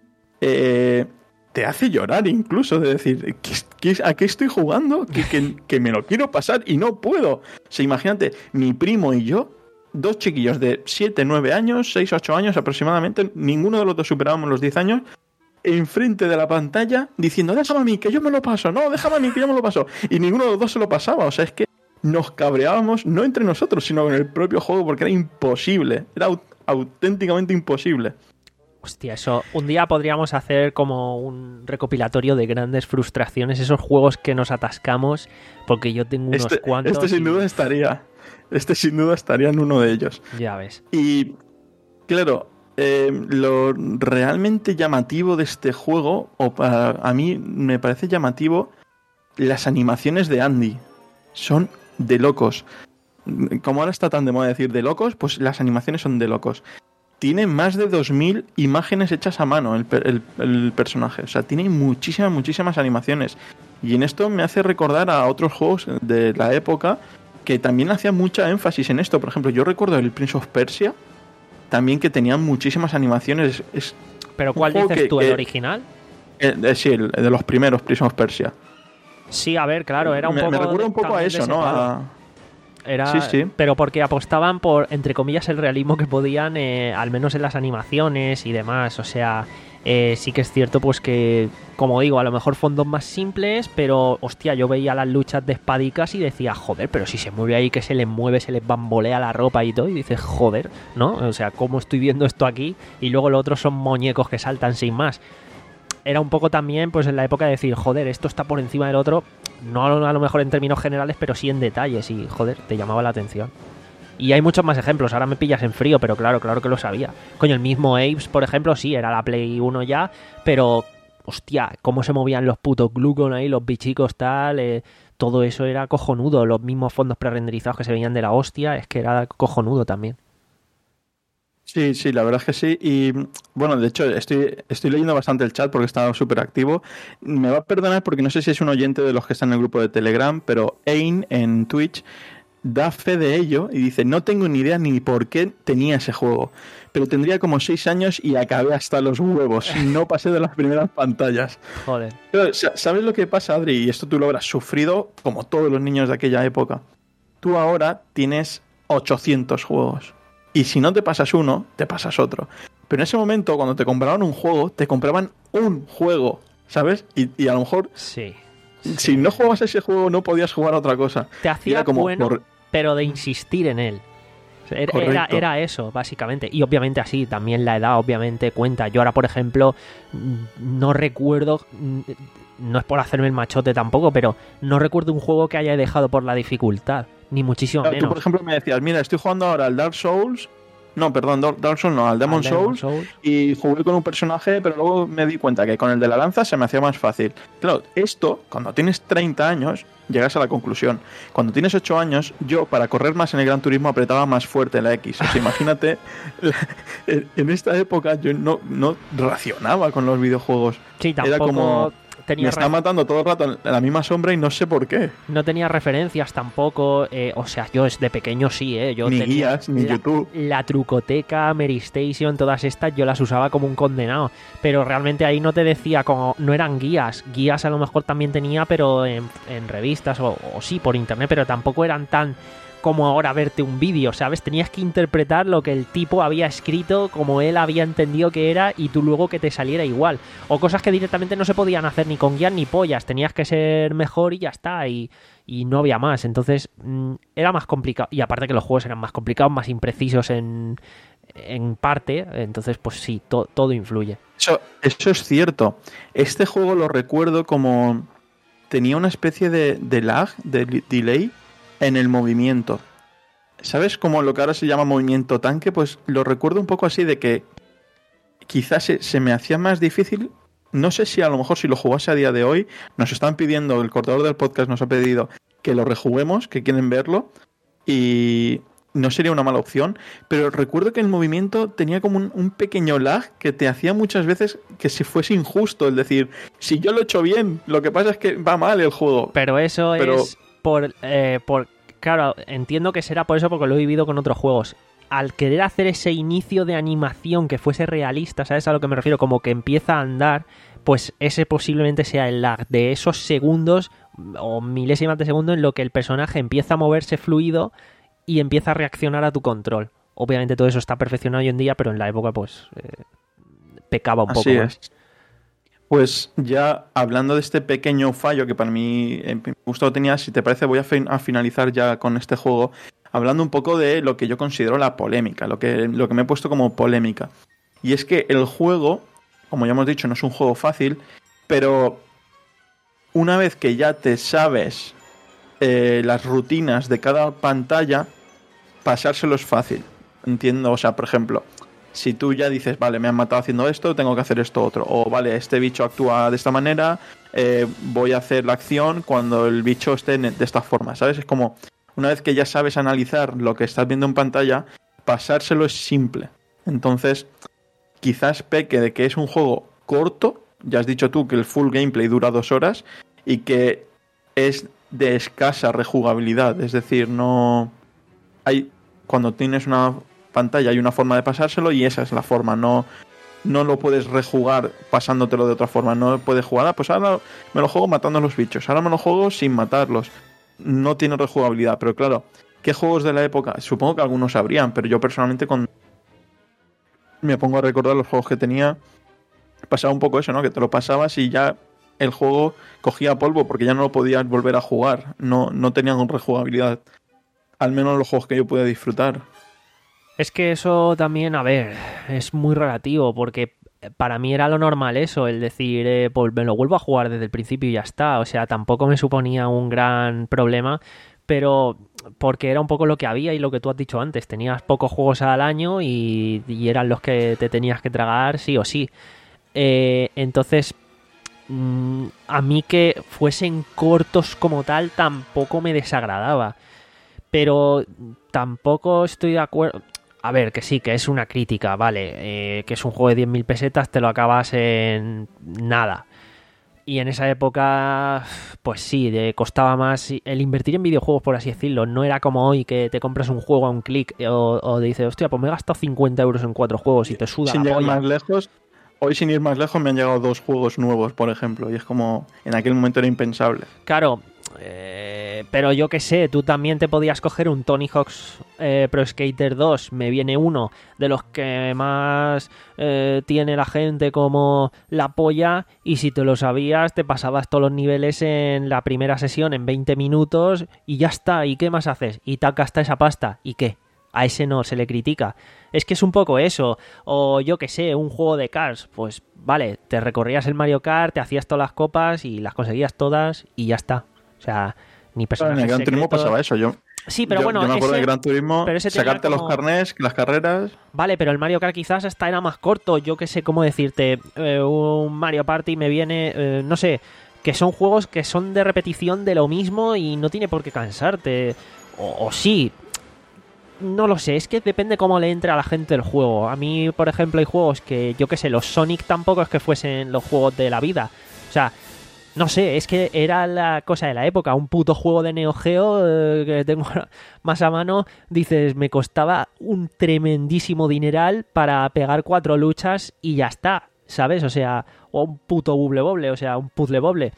eh, te hace llorar incluso, de decir, ¿qué, qué, ¿a qué estoy jugando? Que, que, que me lo quiero pasar y no puedo. O sea, imagínate, mi primo y yo, dos chiquillos de siete, nueve años, seis, ocho años aproximadamente, ninguno de los dos superábamos los diez años, enfrente de la pantalla, diciendo, déjame a mí, que yo me lo paso, no, déjame a mí, que yo me lo paso. Y ninguno de los dos se lo pasaba, o sea, es que nos cabreábamos, no entre nosotros, sino con el propio juego, porque era imposible, era aut- auténticamente imposible. Hostia, eso, un día podríamos hacer como un recopilatorio de grandes frustraciones, esos juegos que nos atascamos, porque yo tengo unos este, cuantos. Este sin y... duda estaría, este sin duda estaría en uno de ellos. Ya ves. Y, claro, eh, lo realmente llamativo de este juego, o para a mí me parece llamativo, las animaciones de Andy. Son de locos. Como ahora está tan de moda decir de locos, pues las animaciones son de locos. Tiene más de dos mil imágenes hechas a mano el, el, el personaje. O sea, tiene muchísimas, muchísimas animaciones. Y en esto me hace recordar a otros juegos de la época que también hacían mucha énfasis en esto. Por ejemplo, yo recuerdo el Prince of Persia, también que tenían muchísimas animaciones. Es ¿Pero cuál dices que, tú, el eh, original? Eh, eh, sí, el de los primeros, Prince of Persia. Sí, a ver, claro, era un me, poco... Me recuerda un poco a eso, ¿no? A... Era, sí, sí. Pero porque apostaban por, entre comillas, el realismo que podían, eh, al menos en las animaciones y demás. O sea, eh, sí que es cierto, pues que, como digo, a lo mejor fondos más simples, pero, hostia, yo veía las luchas de espadicas y decía, joder, pero si se mueve ahí, que se les mueve, se les bambolea la ropa y todo, y dices, joder, ¿no? O sea, ¿cómo estoy viendo esto aquí? Y luego los otros son muñecos que saltan sin más. Era un poco también, pues en la época de decir, joder, esto está por encima del otro, no a lo mejor en términos generales, pero sí en detalles, y joder, te llamaba la atención. Y hay muchos más ejemplos, ahora me pillas en frío, pero claro, claro que lo sabía. Coño, el mismo Apes, por ejemplo, sí, era la Play uno ya, pero, hostia, cómo se movían los putos Glucon ahí, los bichicos tal, eh, todo eso era cojonudo, los mismos fondos prerenderizados que se veían de la hostia, es que era cojonudo también. Sí, sí, la verdad es que sí. Y bueno, de hecho, estoy, estoy leyendo bastante el chat porque está súper activo. Me va a perdonar porque no sé si es un oyente de los que están en el grupo de Telegram, pero Ain en Twitch da fe de ello y dice, no tengo ni idea ni por qué tenía ese juego, pero tendría como seis años y acabé hasta los huevos. No pasé de las primeras pantallas. Joder. Pero, ¿sabes lo que pasa, Adri? Y esto tú lo habrás sufrido como todos los niños de aquella época. Tú ahora tienes ochocientos juegos. Y si no te pasas uno, te pasas otro. Pero en ese momento, cuando te compraban un juego, te compraban un juego, ¿sabes? Y, y a lo mejor, Sí. si sí. no jugabas ese juego, no podías jugar a otra cosa. Te Y hacía era como, bueno, por- pero de insistir en él. O sea, Era, era, Correcto. era eso, básicamente. Y obviamente así, también la edad obviamente cuenta. Yo ahora, por ejemplo, mm, no recuerdo, mm, no es por hacerme el machote tampoco, pero no recuerdo un juego que haya dejado por la dificultad. Ni muchísimo Claro, tú, menos. por ejemplo, me decías, mira, estoy jugando ahora al Dark Souls. No, perdón, Dark Dark Souls no, al Demon Al Demon Souls. Souls. Y jugué con un personaje, pero luego me di cuenta que con el de la lanza se me hacía más fácil. Claro, esto, cuando tienes treinta años, llegas a la conclusión. Cuando tienes ocho años, yo para correr más en el Gran Turismo apretaba más fuerte la X. O sea, imagínate, en esta época yo no, no racionaba con los videojuegos. Sí, Era tampoco como, tenía me está re- matando todo el rato en la misma sombra y no sé por qué. no tenía referencias tampoco. eh, o sea, yo de pequeño sí, ¿eh? Yo Ni tenía guías, ni la, YouTube. La trucoteca, Mary Station, todas estas yo las usaba como un condenado. Pero realmente ahí no te decía, como no eran guías. Guías a lo mejor también tenía, pero en, en revistas o, o sí, por internet, pero tampoco eran tan como ahora verte un vídeo, ¿sabes? Tenías que interpretar lo que el tipo había escrito, como él había entendido que era, y tú luego que te saliera igual. O cosas que directamente no se podían hacer ni con guías ni pollas, tenías que ser mejor y ya está, y, y no había más. Entonces mmm, era más complicado, y aparte que los juegos eran más complicados, más imprecisos en, en parte, entonces pues sí, to, todo influye. Eso, eso es cierto. Este juego lo recuerdo como tenía una especie de, de lag, de li- delay en el movimiento. ¿Sabes? Como lo que ahora se llama movimiento tanque, pues lo recuerdo un poco así de que quizás se, se me hacía más difícil. No sé si a lo mejor si lo jugase a día de hoy, nos están pidiendo, el cortador del podcast nos ha pedido que lo rejuguemos, que quieren verlo, y no sería una mala opción, pero recuerdo que el movimiento tenía como un, un pequeño lag que te hacía muchas veces que si fuese injusto, el decir, si yo lo he hecho bien, lo que pasa es que va mal el juego. Pero eso Pero- es por, eh, por... Claro, entiendo que será por eso porque lo he vivido con otros juegos. Al querer hacer ese inicio de animación que fuese realista, ¿sabes a lo que me refiero? Como que empieza a andar, pues ese posiblemente sea el lag de esos segundos o milésimas de segundo en lo que el personaje empieza a moverse fluido y empieza a reaccionar a tu control. Obviamente todo eso está perfeccionado hoy en día, pero en la época pues eh, pecaba un Así poco más. es. Pues ya hablando de este pequeño fallo que para mí en mi gusto tenía, si te parece voy a, fin- a finalizar ya con este juego hablando un poco de lo que yo considero la polémica, lo que, lo que me he puesto como polémica. Y es que el juego, como ya hemos dicho, no es un juego fácil, pero una vez que ya te sabes eh, las rutinas de cada pantalla, pasárselo es fácil. Entiendo, o sea, por ejemplo, si tú ya dices, vale, me han matado haciendo esto, tengo que hacer esto otro. O vale, este bicho actúa de esta manera, eh, voy a hacer la acción cuando el bicho esté de esta forma, ¿sabes? Es como, una vez que ya sabes analizar lo que estás viendo en pantalla, pasárselo es simple. Entonces, quizás peque de que es un juego corto, ya has dicho tú que el full gameplay dura dos horas, y que es de escasa rejugabilidad, es decir, no... hay cuando tienes una pantalla hay una forma de pasárselo y esa es la forma, no, no lo puedes rejugar pasándotelo de otra forma, no puedes jugar, ah, pues ahora me lo juego matando a los bichos, ahora me lo juego sin matarlos, no tiene rejugabilidad, pero claro, ¿qué juegos de la época? Supongo que algunos sabrían, pero yo personalmente con me pongo a recordar los juegos que tenía, pasaba un poco eso, ¿no? Que te lo pasabas y ya el juego cogía polvo porque ya no lo podías volver a jugar, no, no tenían rejugabilidad, al menos los juegos que yo pude disfrutar. Es que eso también, a ver, es muy relativo, porque para mí era lo normal eso, el decir, eh, pues me lo vuelvo a jugar desde el principio y ya está. O sea, tampoco me suponía un gran problema, pero porque era un poco lo que había y lo que tú has dicho antes. Tenías pocos juegos al año y, y eran los que te tenías que tragar sí o sí. Eh, entonces, mmm, a mí que fuesen cortos como tal tampoco me desagradaba. Pero tampoco estoy de acuerdo... A ver, que sí, que es una crítica, vale, eh, que es un juego de diez mil pesetas, te lo acabas en nada. Y en esa época, pues sí, de, costaba más el invertir en videojuegos, por así decirlo. No era como hoy que te compras un juego a un clic o, o dices, hostia, pues me he gastado cincuenta euros en cuatro juegos y te suda Sin la llegar polla. más lejos, hoy sin ir más lejos me han llegado dos juegos nuevos, por ejemplo, y es como, en aquel momento era impensable. Claro, eh, pero yo qué sé, tú también te podías coger un Tony Hawk's eh, Pro Skater dos. Me viene uno de los que más eh, tiene la gente como la polla, y si te lo sabías te pasabas todos los niveles en la primera sesión en veinte minutos y ya está. ¿Y qué más haces? Y te gasta esa pasta. ¿Y qué? A ese no se le critica. Es que es un poco eso. O yo qué sé, un juego de Cars. Pues vale, te recorrías el Mario Kart, te hacías todas las copas y las conseguías todas y ya está. O sea, ni personajes En el Gran Turismo secretos. pasaba eso. Yo, Sí, pero yo, bueno, yo me acuerdo ese- del Gran Turismo, pero ese tenía sacarte como- los carnés, las carreras. Vale, pero el Mario Kart quizás hasta era más corto. Yo qué sé cómo decirte. eh, un Mario Party me viene, eh, no sé, que son juegos que son de repetición de lo mismo y no tiene por qué cansarte. O, o sí. No lo sé, es que depende cómo le entre a la gente el juego. A mí, por ejemplo, hay juegos que, yo qué sé, los Sonic tampoco es que fuesen los juegos de la vida. O sea, no sé, es que era la cosa de la época. Un puto juego de Neo Geo eh, que tengo más a mano, dices, me costaba un tremendísimo dineral para pegar cuatro luchas y ya está, ¿sabes? O sea, o un puto buble boble, o sea, un puzzle boble.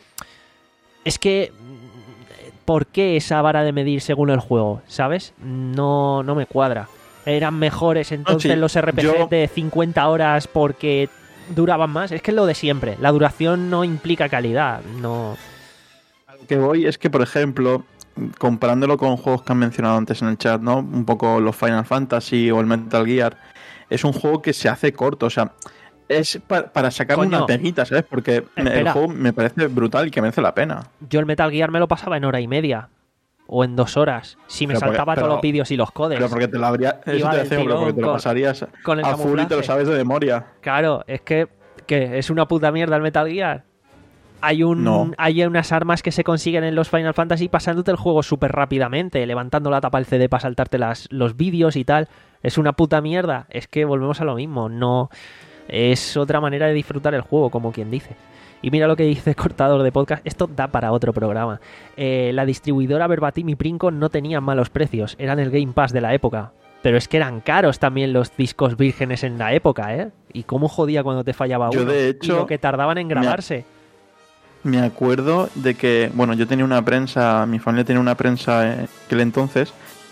Es que, ¿por qué esa vara de medir según el juego? ¿Sabes? No, no me cuadra. Eran mejores entonces sí, los R P G yo- de cincuenta horas porque duraban más. Es que es lo de siempre. La duración no implica calidad. No. A lo que voy es que, por ejemplo, comparándolo con juegos que han mencionado antes en el chat, ¿no? Un poco los Final Fantasy o el Metal Gear, es un juego que se hace corto, o sea, es pa- para sacar Coño. una peguita, ¿sabes? Porque me- el Espera. juego me parece brutal y que merece la pena. Yo el Metal Gear me lo pasaba en hora y media. O en dos horas. Si me Pero porque- saltaba pero- todos los vídeos y los codes. Pero porque te lo habría... Eso Iba te del decía, pero porque tirón te lo con- pasarías con el a full y te lo camuflaje. sabes de memoria. Claro, es que, que es una puta mierda el Metal Gear. Hay un No. hay unas armas que se consiguen en los Final Fantasy pasándote el juego súper rápidamente, levantando la tapa del C D para saltarte las, los vídeos y tal. Es una puta mierda. Es que volvemos a lo mismo. No es otra manera de disfrutar el juego, como quien dice. Y mira lo que dice Cortador de Podcast. Esto da para otro programa. Eh, la distribuidora Verbatim y Princo no tenían malos precios. Eran el Game Pass de la época. Pero es que eran caros también los discos vírgenes en la época, ¿eh? Y cómo jodía cuando te fallaba Yo, uno. de Y hecho, lo que tardaban en me- grabarse. Me acuerdo de que, bueno, yo tenía una prensa, mi familia tenía una prensa en aquel entonces,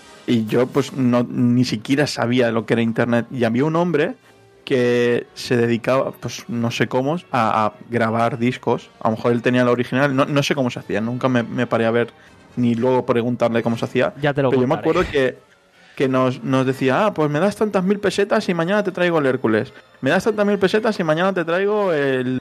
y yo pues no ni siquiera sabía lo que era internet. Y había un hombre que se dedicaba, pues no sé cómo, a, a grabar discos. A lo mejor él tenía la original, no, no sé cómo se hacía, nunca me, me paré a ver ni luego preguntarle cómo se hacía. Ya te lo Pero yo me contaré. acuerdo que, que nos, nos decía, ah, pues me das tantas mil pesetas y mañana te traigo el Hércules. Me das tantas mil pesetas y mañana te traigo el...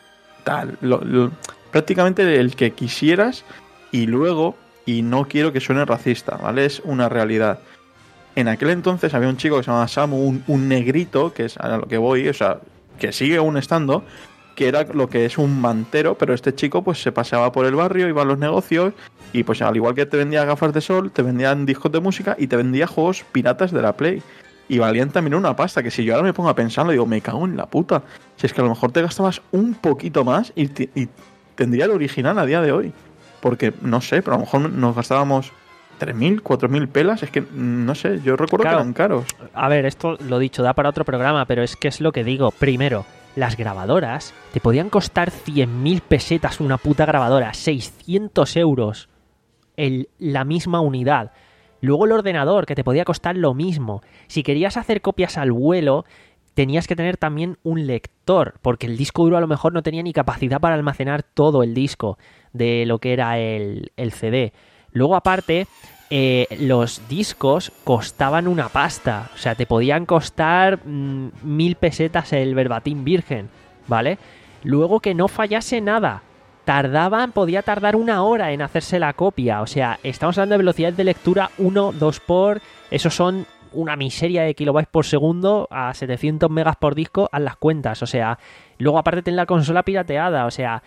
tal, lo- lo- prácticamente el que quisieras. Y luego, y no quiero que suene racista, ¿vale? Es una realidad. En aquel entonces había un chico que se llamaba Samu, un, un negrito, que es a lo que voy, o sea, que sigue aún estando, que era lo que es un mantero, pero este chico pues se paseaba por el barrio, iba a los negocios y pues al igual que te vendía gafas de sol, te vendían discos de música y te vendía juegos piratas de la Play. Y valían también una pasta, que si yo ahora me pongo a pensarlo, digo, me cago en la puta. Si es que a lo mejor te gastabas un poquito más y, te- y tendría el original a día de hoy. Porque, no sé, pero a lo mejor nos gastábamos tres mil, cuatro mil pelas. Es que, no sé, yo recuerdo Claro. que eran caros. A ver, esto lo dicho, da para otro programa, pero es que es lo que digo. Primero, las grabadoras te podían costar cien mil pesetas una puta grabadora, seiscientos euros el, la misma unidad. Luego el ordenador, que te podía costar lo mismo. Si querías hacer copias al vuelo, tenías que tener también un lector, porque el disco duro a lo mejor no tenía ni capacidad para almacenar todo el disco de lo que era el, el C D. Luego aparte, eh, los discos costaban una pasta, o sea, te podían costar mm, mil pesetas el Verbatim virgen, ¿vale? Luego que no fallase nada. Tardaban, podía tardar una hora en hacerse la copia. O sea, estamos hablando de velocidades de lectura uno, dos por... Esos son una miseria de kilobytes por segundo a setecientos megas por disco, haz las cuentas. O sea, luego aparte ten la consola pirateada. O sea,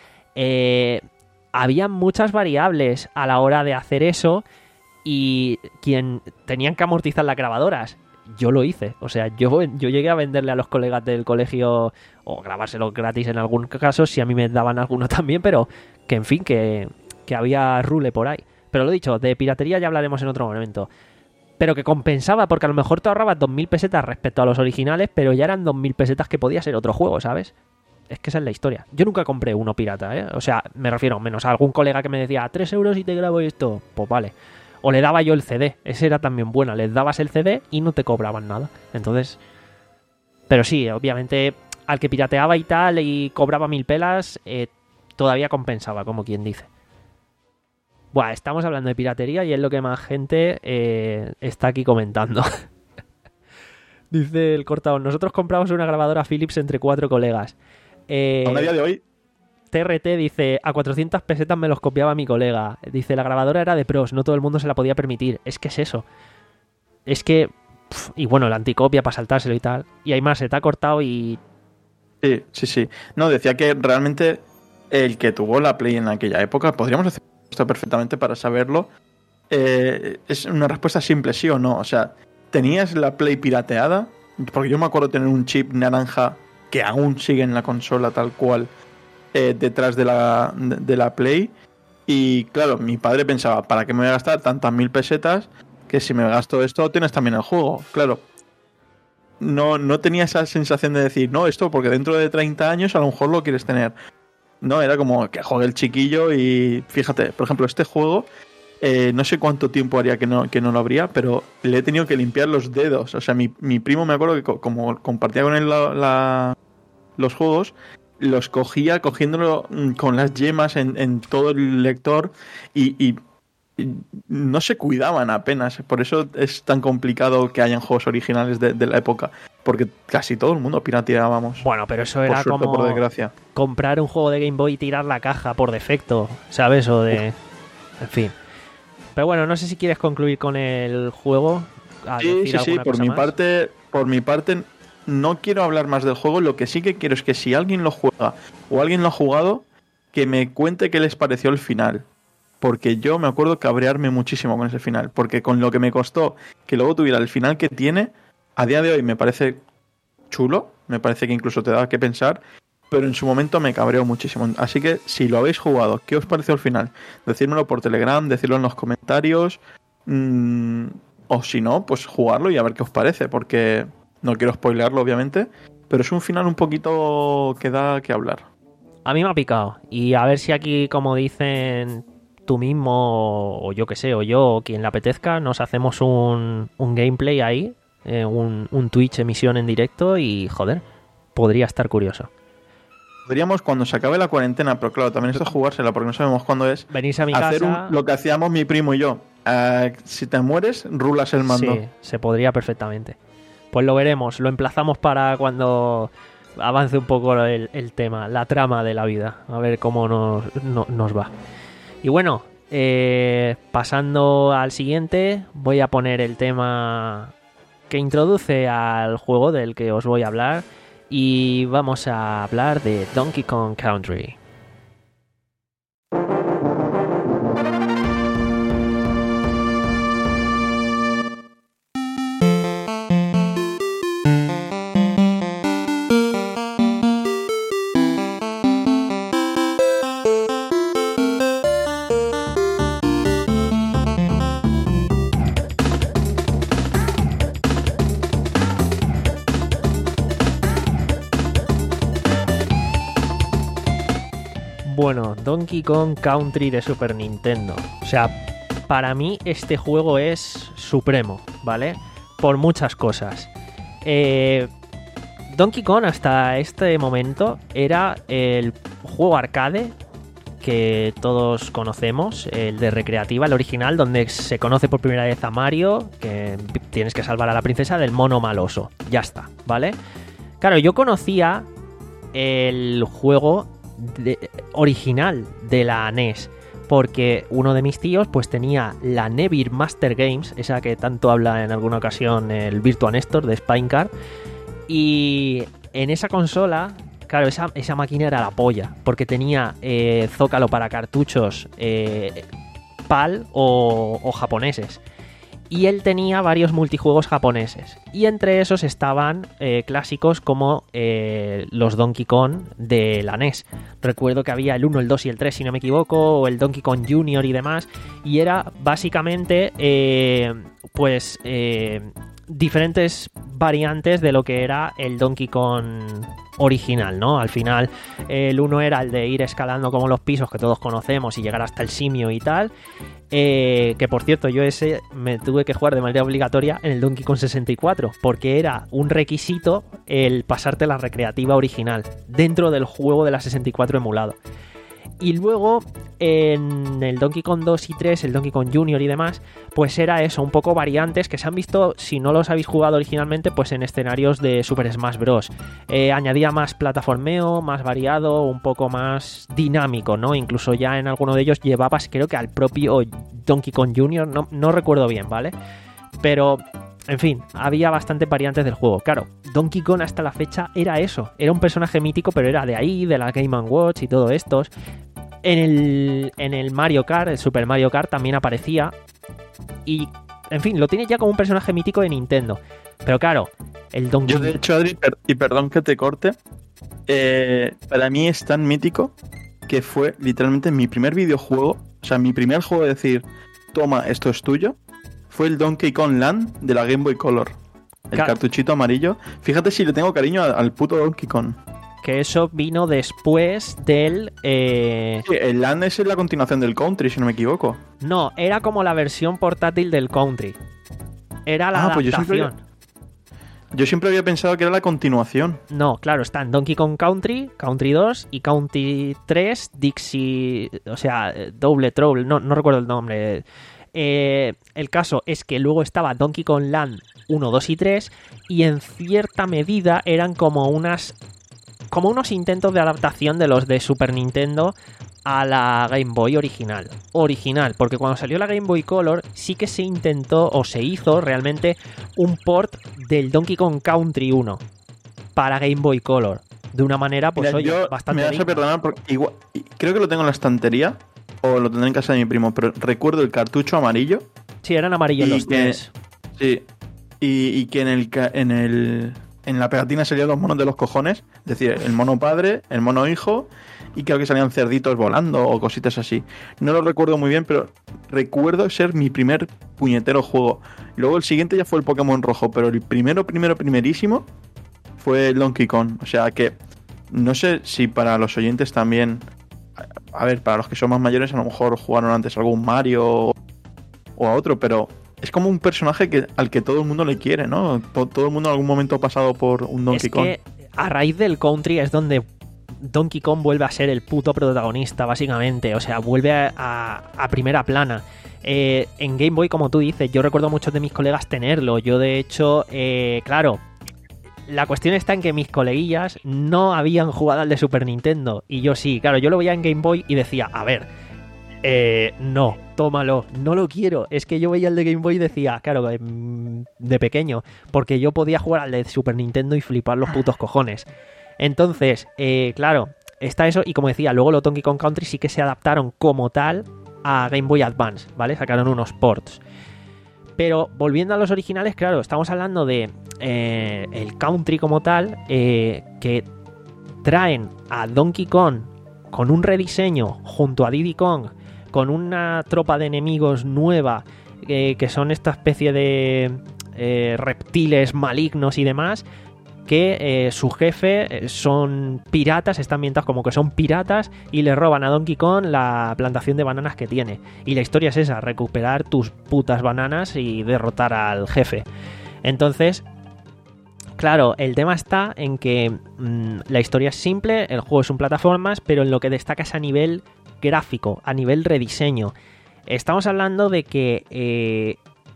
eh, había muchas variables a la hora de hacer eso y quien tenían que amortizar las grabadoras. yo lo hice. O sea, yo, yo llegué a venderle a los colegas del colegio o grabárselo gratis en algún caso, si a mí me daban alguno también, pero que en fin, que, que había rule por ahí. Pero lo dicho, de piratería ya hablaremos en otro momento. Pero que compensaba, porque a lo mejor te ahorrabas dos mil pesetas respecto a los originales, pero ya eran dos mil pesetas que podía ser otro juego, ¿sabes? Es que esa es la historia. Yo nunca compré uno pirata, ¿eh? O sea, me refiero menos a algún colega que me decía tres euros y te grabo esto. Pues vale. O le daba yo el C D. Ese era también bueno. Les dabas el C D y no te cobraban nada. Entonces... Pero sí, obviamente, al que pirateaba y tal y cobraba mil pelas, eh, todavía compensaba, como quien dice. Buah, estamos hablando de piratería y es lo que más gente eh, está aquí comentando. Dice el cortado, nosotros compramos una grabadora Philips entre cuatro colegas. Eh, a día de hoy... T R T dice, a cuatrocientas pesetas me los copiaba mi colega. Dice, la grabadora era de pros, no todo el mundo se la podía permitir. Es que es eso. Es que... Pff, y bueno, la anticopia para saltárselo y tal. Y hay más, se te ha cortado y... Sí, sí, sí. No, decía que realmente el que tuvo la Play en aquella época, podríamos hacer esto perfectamente para saberlo. Eh, es una respuesta simple, sí o no. O sea, ¿tenías la Play pirateada? Porque yo me acuerdo tener un chip naranja que aún sigue en la consola tal cual, eh, detrás de la, de, de la Play. Y claro, mi padre pensaba, ¿para qué me voy a gastar tantas mil pesetas? Que si me gasto esto, tienes también el juego. Claro, no, no tenía esa sensación de decir, no, esto porque dentro de treinta años a lo mejor lo quieres tener. No, era como que juegue el chiquillo y fíjate, por ejemplo, este juego, eh, no sé cuánto tiempo haría que no, que no lo habría, pero le he tenido que limpiar los dedos. O sea, mi, mi primo me acuerdo que co- como compartía con él la, la, los juegos, los cogía cogiéndolo con las yemas en, en todo el lector y, y, y no se cuidaban apenas. Por eso es tan complicado que hayan juegos originales de, de la época, porque casi todo el mundo pirateábamos. Bueno, pero eso Por era suerte, como por desgracia. comprar un juego de Game Boy y tirar la caja por defecto, ¿sabes? O de... En fin. Pero bueno, no sé si quieres concluir con el juego. A Sí, decir sí, sí, alguna por cosa mi más. parte, por mi parte no quiero hablar más del juego. Lo que sí que quiero es que si alguien lo juega o alguien lo ha jugado, que me cuente qué les pareció el final. Porque yo me acuerdo cabrearme muchísimo con ese final. Porque con lo que me costó que luego tuviera el final que tiene, a día de hoy me parece chulo. Me parece que incluso te da que pensar. Pero en su momento me cabreó muchísimo. Así que si lo habéis jugado, ¿qué os pareció el final? Decírmelo por Telegram, decirlo en los comentarios. Mmm, o si no, pues jugarlo y a ver qué os parece. Porque no quiero spoilearlo, obviamente. Pero es un final un poquito que da que hablar. A mí me ha picado. Y a ver si aquí, como dicen tú mismo, o yo que sé, o yo, o quien le apetezca, nos hacemos un, un gameplay ahí. Eh, un, un Twitch emisión en directo y, joder, podría estar curioso. Podríamos cuando se acabe la cuarentena, pero claro, también esto es jugársela porque no sabemos cuándo es. Venís a mi hacer casa. un- lo que hacíamos mi primo y yo. Uh, si te mueres, rulas el mando. Sí, se podría perfectamente. Pues lo veremos, lo emplazamos para cuando avance un poco el, el tema, la trama de la vida, a ver cómo nos, no- nos va. Y bueno, eh, pasando al siguiente, voy a poner el tema que introduce al juego del que os voy a hablar y vamos a hablar de Donkey Kong Country. Bueno, Donkey Kong Country de Super Nintendo. O sea, para mí este juego es supremo, ¿vale? Por muchas cosas. Eh, Donkey Kong hasta este momento era el juego arcade que todos conocemos, el de recreativa, el original, donde se conoce por primera vez a Mario, que tienes que salvar a la princesa del mono maloso. Ya está, ¿vale? Claro, yo conocía el juego de, original de la N E S, porque uno de mis tíos pues tenía la Nevir Master Games, esa que tanto habla en alguna ocasión el Virtua Nestor de Spinecart, y en esa consola, claro, esa, esa máquina era la polla, porque tenía eh, zócalo para cartuchos eh, PAL o, o japoneses. y él tenía varios multijuegos japoneses. Y entre esos estaban eh, clásicos como eh, los Donkey Kong de la N E S. Recuerdo que había el uno, el dos y el tres, si no me equivoco, o el Donkey Kong Junior y demás. Y era básicamente, eh, pues, eh, diferentes variantes de lo que era el Donkey Kong original, ¿no? Al final, el uno era el de ir escalando como los pisos que todos conocemos y llegar hasta el simio y tal. Eh, que por cierto, yo ese me tuve que jugar de manera obligatoria en el Donkey Kong sesenta y cuatro, porque era un requisito el pasarte la recreativa original dentro del juego de la sesenta y cuatro emulado. Y luego en el Donkey Kong dos y tres, el Donkey Kong Junior y demás, pues era eso, un poco variantes que se han visto, si no los habéis jugado originalmente, pues en escenarios de Super Smash Bros. Eh, añadía más plataformeo, más variado, un poco más dinámico, ¿no? Incluso ya en alguno de ellos llevabas, creo que al propio Donkey Kong Junior, no, no recuerdo bien, ¿vale? Pero, en fin, había bastantes variantes del juego. Claro, Donkey Kong hasta la fecha era eso, era un personaje mítico, pero era de ahí, de la Game and Watch y todo esto. En el, en el Mario Kart, el Super Mario Kart también aparecía. Y, en fin, lo tiene ya como un personaje mítico de Nintendo. Pero claro, el Donkey Yo de hecho, Adri, per- y perdón que te corte, eh, para mí es tan mítico que fue literalmente mi primer videojuego, o sea, mi primer juego de decir, toma, esto es tuyo, fue el Donkey Kong Land de la Game Boy Color. El Claro. cartuchito amarillo. Fíjate si le tengo cariño al, al puto Donkey Kong. que eso vino después del... Eh... Sí, el Land es la continuación del Country, si no me equivoco. No, era como la versión portátil del Country. Era la Ah, pues yo siempre adaptación. Yo siempre había pensado que era la continuación. No, claro, están Donkey Kong Country, Country dos y Country tres, Dixie... O sea, eh, Double Trouble, no, no recuerdo el nombre. Eh, el caso es que luego estaba Donkey Kong Land uno, dos y tres, y en cierta medida eran como unas... como unos intentos de adaptación de los de Super Nintendo a la Game Boy original. Original, porque cuando salió la Game Boy Color sí que se intentó o se hizo realmente un port del Donkey Kong Country uno para Game Boy Color. De una manera, pues Mira, oye, yo bastante me vas a digna. perdonar porque igual, y creo que lo tengo en la estantería o lo tendré en casa de mi primo, pero recuerdo el cartucho amarillo. Sí, eran amarillos y los que- tres. Sí. Y, y que en el ca- en el en la pegatina salían los monos de los cojones, es decir, el mono padre, el mono hijo, y creo que salían cerditos volando o cositas así. No lo recuerdo muy bien, pero recuerdo ser mi primer puñetero juego. Luego el siguiente ya fue el Pokémon rojo, pero el primero, primero, primerísimo fue el Donkey Kong. O sea que no sé si para los oyentes también, a ver, para los que son más mayores a lo mejor jugaron antes algún Mario o a otro, pero es como un personaje que, al que todo el mundo le quiere, ¿no? Todo, todo el mundo en algún momento ha pasado por un Donkey Es Kong. que a raíz del Country es donde Donkey Kong vuelve a ser el puto protagonista, básicamente. O sea, vuelve a, a- a primera plana. Eh, en Game Boy, como tú dices, yo recuerdo a muchos de mis colegas tenerlo. Yo, de hecho, eh, claro, la cuestión está en que mis coleguillas no habían jugado al de Super Nintendo. Y yo sí, claro, yo lo veía en Game Boy y decía, a ver, eh, no, tómalo, no lo quiero. Es que yo veía el de Game Boy y decía, claro, mm, de pequeño, porque yo podía jugar al de Super Nintendo y flipar los putos cojones. Entonces, eh, claro, está eso. Y como decía, luego los Donkey Kong Country sí que se adaptaron como tal a Game Boy Advance, ¿vale? Sacaron unos ports. Pero volviendo a los originales, claro, estamos hablando de eh, el Country como tal, eh, que traen a Donkey Kong con un rediseño junto a Diddy Kong, con una tropa de enemigos nueva, eh, que son esta especie de eh, reptiles malignos y demás, que eh, su jefe eh, son piratas, están ambientados como que son piratas y le roban a Donkey Kong la plantación de bananas que tiene. Y la historia es esa, recuperar tus putas bananas y derrotar al jefe. Entonces, claro, el tema está en que mmm, la historia es simple, el juego es un plataformas, pero en lo que destaca es a nivel gráfico, a nivel rediseño. Estamos hablando de que eh,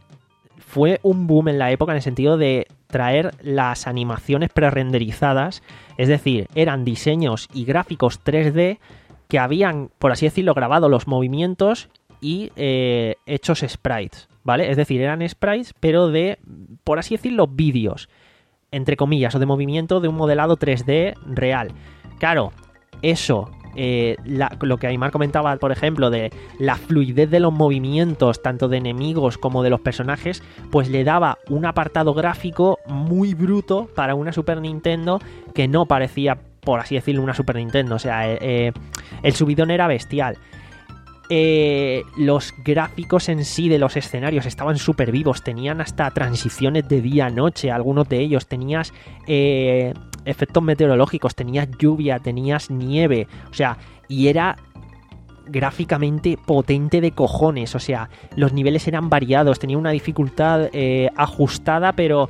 fue un boom en la época en el sentido de traer las animaciones prerenderizadas, es decir, eran diseños y gráficos tres D que habían, por así decirlo, grabado los movimientos y eh, hechos sprites, ¿vale? Es decir, eran sprites, pero de, por así decirlo, vídeos, entre comillas, o de movimiento de un modelado tres D real. Claro, eso eh, la, lo que Aymar comentaba, por ejemplo, de la fluidez de los movimientos, tanto de enemigos como de los personajes, pues le daba un apartado gráfico muy bruto para una Super Nintendo que no parecía, por así decirlo, una Super Nintendo. O sea, eh, eh, el subidón era bestial. Eh, los gráficos en sí de los escenarios estaban súper vivos, tenían hasta transiciones de día a noche, algunos de ellos, tenías eh, efectos meteorológicos, tenías lluvia, tenías nieve, o sea, y era gráficamente potente de cojones, o sea, los niveles eran variados, tenía una dificultad eh, ajustada, pero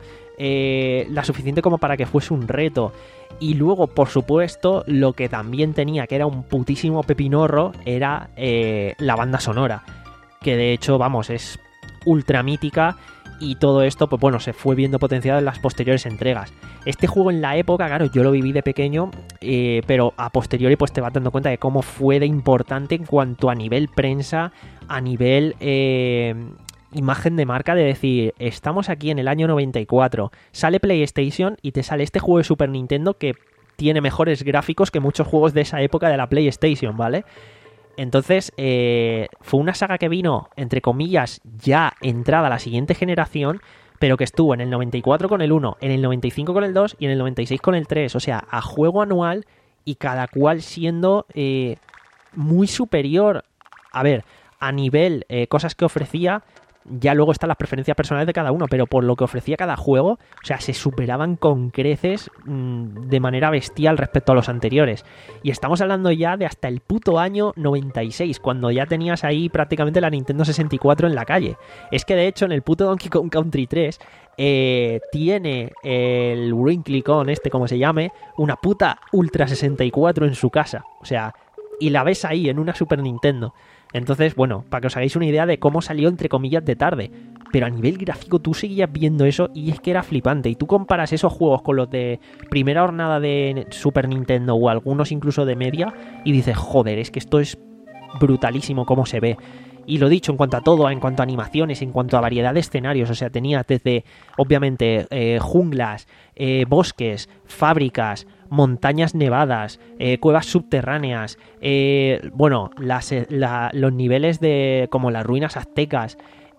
eh, la suficiente como para que fuese un reto. Y luego, por supuesto, lo que también tenía, que era un putísimo pepinorro, era eh, la banda sonora, que de hecho, vamos, es ultra mítica, y todo esto, pues bueno, se fue viendo potenciado en las posteriores entregas. Este juego en la época, claro, yo lo viví de pequeño, eh, pero a posteriori pues te vas dando cuenta de cómo fue de importante en cuanto a nivel prensa, a nivel... Eh, imagen de marca, de decir, estamos aquí en el año noventa y cuatro, sale PlayStation y te sale este juego de Super Nintendo que tiene mejores gráficos que muchos juegos de esa época de la PlayStation, ¿vale? Entonces, eh, fue una saga que vino, entre comillas, ya entrada a la siguiente generación, pero que estuvo en el noventa y cuatro con el uno, en el noventa y cinco con el dos y en el noventa y seis con el tres, o sea, a juego anual, y cada cual siendo eh, muy superior, a ver, a nivel eh, cosas que ofrecía. Ya luego están las preferencias personales de cada uno, pero por lo que ofrecía cada juego, o sea, se superaban con creces mmm, de manera bestial respecto a los anteriores. Y estamos hablando ya de hasta el puto año noventa y seis, cuando ya tenías ahí prácticamente la Nintendo sesenta y cuatro en la calle. Es que de hecho en el puto Donkey Kong Country tres eh, tiene el Wrinkly Kong, este como se llame, una puta Ultra sesenta y cuatro en su casa. O sea, y la ves ahí en una Super Nintendo. Entonces, bueno, para que os hagáis una idea de cómo salió entre comillas de tarde. Pero a nivel gráfico tú seguías viendo eso y es que era flipante. Y tú comparas esos juegos con los de primera jornada de Super Nintendo o algunos incluso de media y dices, joder, es que esto es brutalísimo cómo se ve. Y lo dicho, en cuanto a todo, en cuanto a animaciones, en cuanto a variedad de escenarios, o sea, tenía desde, obviamente, eh, junglas, eh, bosques, fábricas, montañas nevadas, eh, cuevas subterráneas, eh, bueno, las, la, los niveles de, como las ruinas aztecas,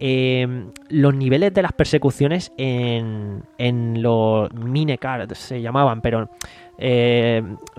eh, los niveles de las persecuciones en, en los minecars se llamaban, pero... Eh,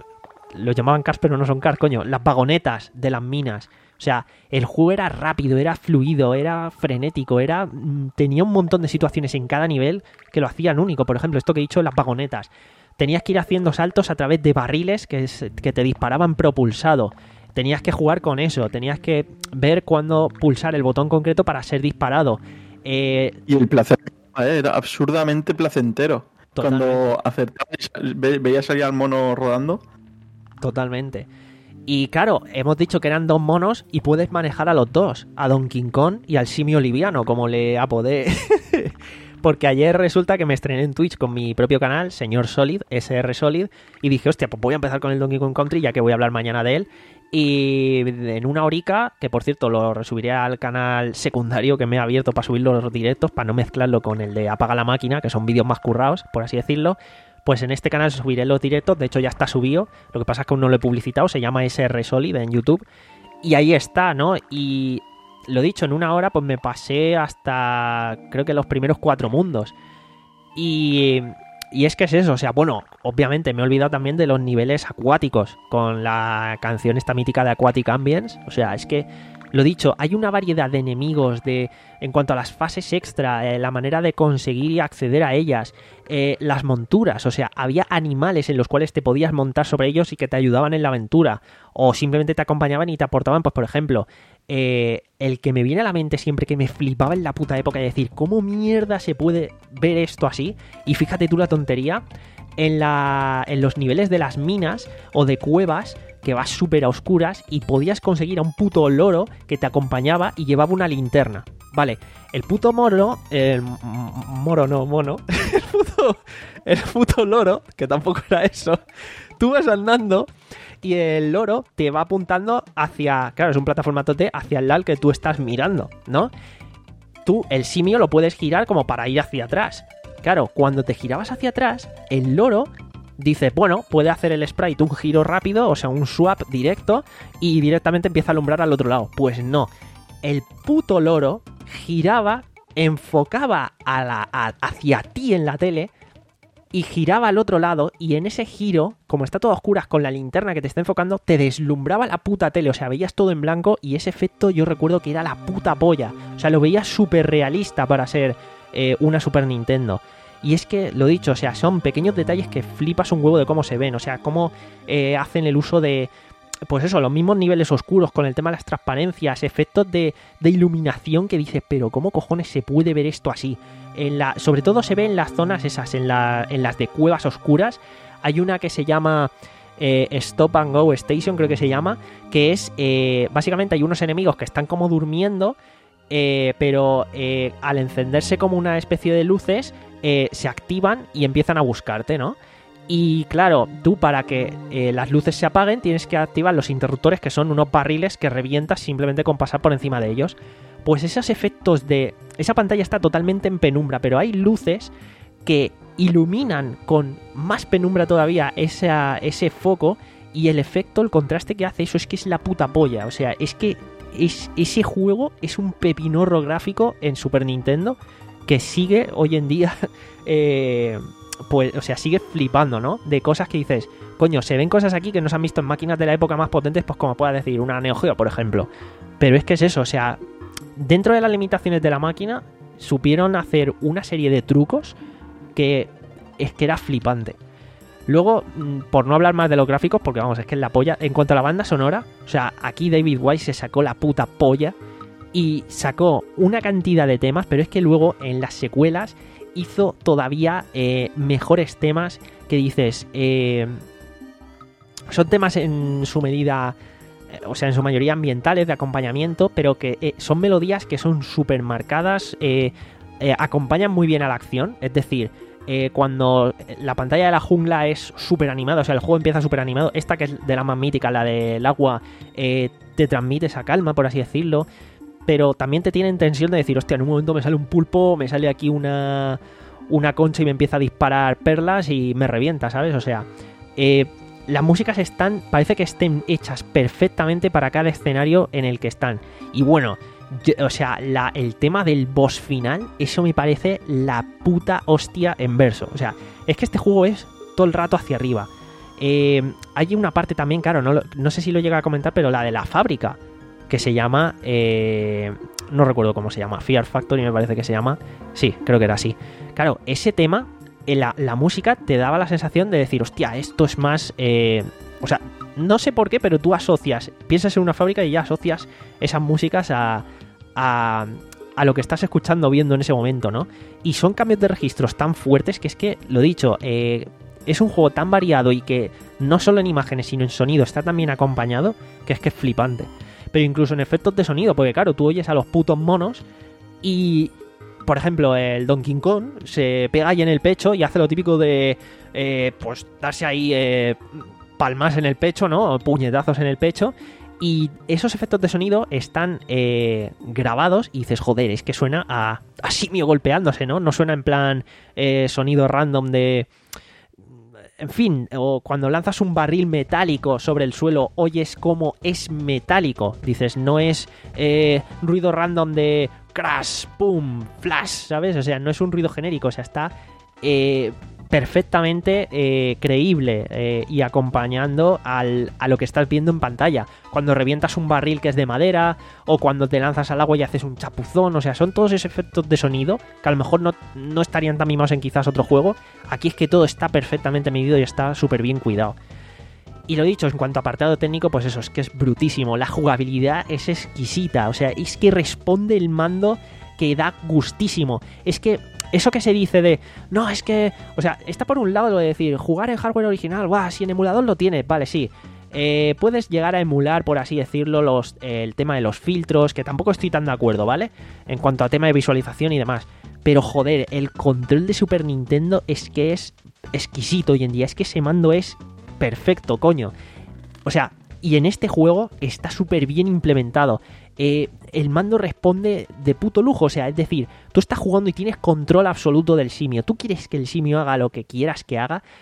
los llamaban cars, pero no son cars, coño, las vagonetas de las minas. O sea, el juego era rápido, era fluido, era frenético, era tenía un montón de situaciones en cada nivel que lo hacían único. Por ejemplo, esto que he dicho, las vagonetas. Tenías que ir haciendo saltos a través de barriles que, es, que te disparaban propulsado. Tenías que jugar con eso, tenías que ver cuándo pulsar el botón concreto para ser disparado. Eh, y el placer eh, era absurdamente placentero. Totalmente. Cuando acertabas, ve, veías salir al mono rodando. Totalmente. Y claro, hemos dicho que eran dos monos y puedes manejar a los dos, a Donkey Kong y al simio liviano, como le apodé. Porque ayer resulta que me estrené en Twitch con mi propio canal, Señor Solid, S R Solid, y dije, hostia, pues voy a empezar con el Donkey Kong Country, ya que voy a hablar mañana de él. Y en una horica, que por cierto lo resubiré al canal secundario que me he abierto para subir los directos, para no mezclarlo con el de Apaga la Máquina, que son vídeos más currados, por así decirlo. Pues en este canal subiré los directos, de hecho ya está subido, lo que pasa es que aún no lo he publicitado, se llama S R Solid en YouTube, y ahí está, ¿no? Y lo dicho, en una hora pues me pasé hasta, creo que los primeros cuatro mundos, y, y es que es eso, o sea, bueno, obviamente me he olvidado también de los niveles acuáticos, con la canción esta mítica de Aquatic Ambience, o sea, es que... Lo dicho, hay una variedad de enemigos de, en cuanto a las fases extra, eh, la manera de conseguir y acceder a ellas, eh, las monturas, o sea, había animales en los cuales te podías montar sobre ellos y que te ayudaban en la aventura, o simplemente te acompañaban y te aportaban, pues por ejemplo, eh, el que me viene a la mente siempre que me flipaba en la puta época de decir, ¿cómo mierda se puede ver esto así? Y fíjate tú la tontería, en, la, en los niveles de las minas o de cuevas, que vas súper a oscuras y podías conseguir a un puto loro que te acompañaba y llevaba una linterna. Vale, el puto moro, el moro no, mono, el puto, el puto loro, que tampoco era eso, tú vas andando y el loro te va apuntando hacia, claro, es un plataformatote, hacia el lado que tú estás mirando, ¿no? Tú, el simio, lo puedes girar como para ir hacia atrás. Claro, cuando te girabas hacia atrás, el loro dices, bueno, puede hacer el sprite un giro rápido, o sea, un swap directo, y directamente empieza a alumbrar al otro lado. Pues no, el puto loro giraba, enfocaba a la, a, hacia ti en la tele y giraba al otro lado, y en ese giro, como está todo a oscuras con la linterna que te está enfocando, te deslumbraba la puta tele, o sea, veías todo en blanco, y ese efecto yo recuerdo que era la puta polla, o sea, lo veías súper realista para ser eh, una Super Nintendo. Y es que, lo dicho, o sea, son pequeños detalles que flipas un huevo de cómo se ven, o sea, cómo eh, hacen el uso de, pues eso, los mismos niveles oscuros con el tema de las transparencias, efectos de, de iluminación que dices, pero ¿cómo cojones se puede ver esto así? En la, sobre todo se ve en las zonas esas, en, la, en las de cuevas oscuras. Hay una que se llama eh, Stop and Go Station, creo que se llama, que es, eh, básicamente hay unos enemigos que están como durmiendo, eh, pero eh, al encenderse como una especie de luces, eh, se activan y empiezan a buscarte, ¿no? Y claro, tú para que eh, las luces se apaguen tienes que activar los interruptores, que son unos barriles que revientas simplemente con pasar por encima de ellos. Pues esos efectos de... Esa pantalla está totalmente en penumbra, pero hay luces que iluminan con más penumbra todavía esa, ese foco, y el efecto, el contraste que hace, eso es que es la puta polla. O sea, es que es, ese juego es un pepinorro gráfico en Super Nintendo que sigue hoy en día... Eh, pues, o sea, sigue flipando, ¿no? De cosas que dices, coño, se ven cosas aquí que no se han visto en máquinas de la época más potentes, pues como pueda decir, una Neo Geo, por ejemplo. Pero es que es eso, o sea, dentro de las limitaciones de la máquina, supieron hacer una serie de trucos que es que era flipante. Luego, por no hablar más de los gráficos, porque vamos, es que es la polla. En cuanto a la banda sonora, o sea, aquí David Wise se sacó la puta polla y sacó una cantidad de temas, pero es que luego en las secuelas hizo todavía eh, mejores temas que dices, eh, son temas en su medida, eh, o sea, en su mayoría ambientales, de acompañamiento, pero que eh, son melodías que son súper marcadas, eh, eh, acompañan muy bien a la acción, es decir, eh, cuando la pantalla de la jungla es súper animada, o sea, el juego empieza súper animado, esta que es de la más mítica, la del agua, eh, te transmite esa calma, por así decirlo. Pero también te tiene intención de decir, hostia, en un momento me sale un pulpo, me sale aquí una, una concha y me empieza a disparar perlas y me revienta, ¿sabes? O sea, eh, las músicas están, parece que estén hechas perfectamente para cada escenario en el que están. Y bueno, yo, o sea, la, el tema del boss final, eso me parece la puta hostia en verso. O sea, es que este juego es todo el rato hacia arriba. Eh, hay una parte también, claro, no, no sé si lo llega a comentar, pero la de la fábrica, que se llama, eh, no recuerdo cómo se llama, Fear Factory me parece que se llama, sí, creo que era así. Claro, ese tema, la, la música te daba la sensación de decir, hostia, esto es más, eh, o sea, no sé por qué, pero tú asocias, piensas en una fábrica y ya asocias esas músicas a, a, a lo que estás escuchando, viendo en ese momento, ¿no? Y son cambios de registros tan fuertes que es que, lo dicho, eh, es un juego tan variado y que no solo en imágenes, sino en sonido está tan bien acompañado, que es que es flipante. Pero incluso en efectos de sonido, porque claro, tú oyes a los putos monos y, por ejemplo, el Donkey Kong se pega ahí en el pecho y hace lo típico de, eh, pues, darse ahí eh, palmas en el pecho, ¿no? O puñetazos en el pecho. Y esos efectos de sonido están eh, grabados y dices, joder, es que suena a, a simio golpeándose, ¿no? No suena en plan eh, sonido random de... En fin, o cuando lanzas un barril metálico sobre el suelo, oyes cómo es metálico. Dices, no es eh, ruido random de crash, pum, flash, ¿sabes? O sea, no es un ruido genérico, o sea, está eh, perfectamente eh, creíble eh, y acompañando al, a lo que estás viendo en pantalla. Cuando revientas un barril que es de madera, o cuando te lanzas al agua y haces un chapuzón, o sea, son todos esos efectos de sonido que a lo mejor no, no estarían tan mimados en quizás otro juego. Aquí es que todo está perfectamente medido y está súper bien cuidado. Y lo dicho, en cuanto a apartado técnico, pues eso, es que es brutísimo. La jugabilidad es exquisita, o sea, es que responde el mando que da gustísimo. Es que eso que se dice de, no, es que, o sea, está por un lado lo de decir, jugar en hardware original, guau, si en emulador lo tienes, vale, sí. Eh, puedes llegar a emular, por así decirlo, los, eh, el tema de los filtros, que tampoco estoy tan de acuerdo, ¿vale? En cuanto a tema de visualización y demás. Pero joder, el control de Super Nintendo es que es exquisito hoy en día, es que ese mando es perfecto, coño. O sea, y en este juego está súper bien implementado. Eh, el mando responde de puto lujo, o sea, es decir, tú estás jugando y tienes control absoluto del simio. Tú quieres que el simio haga lo que quieras que haga,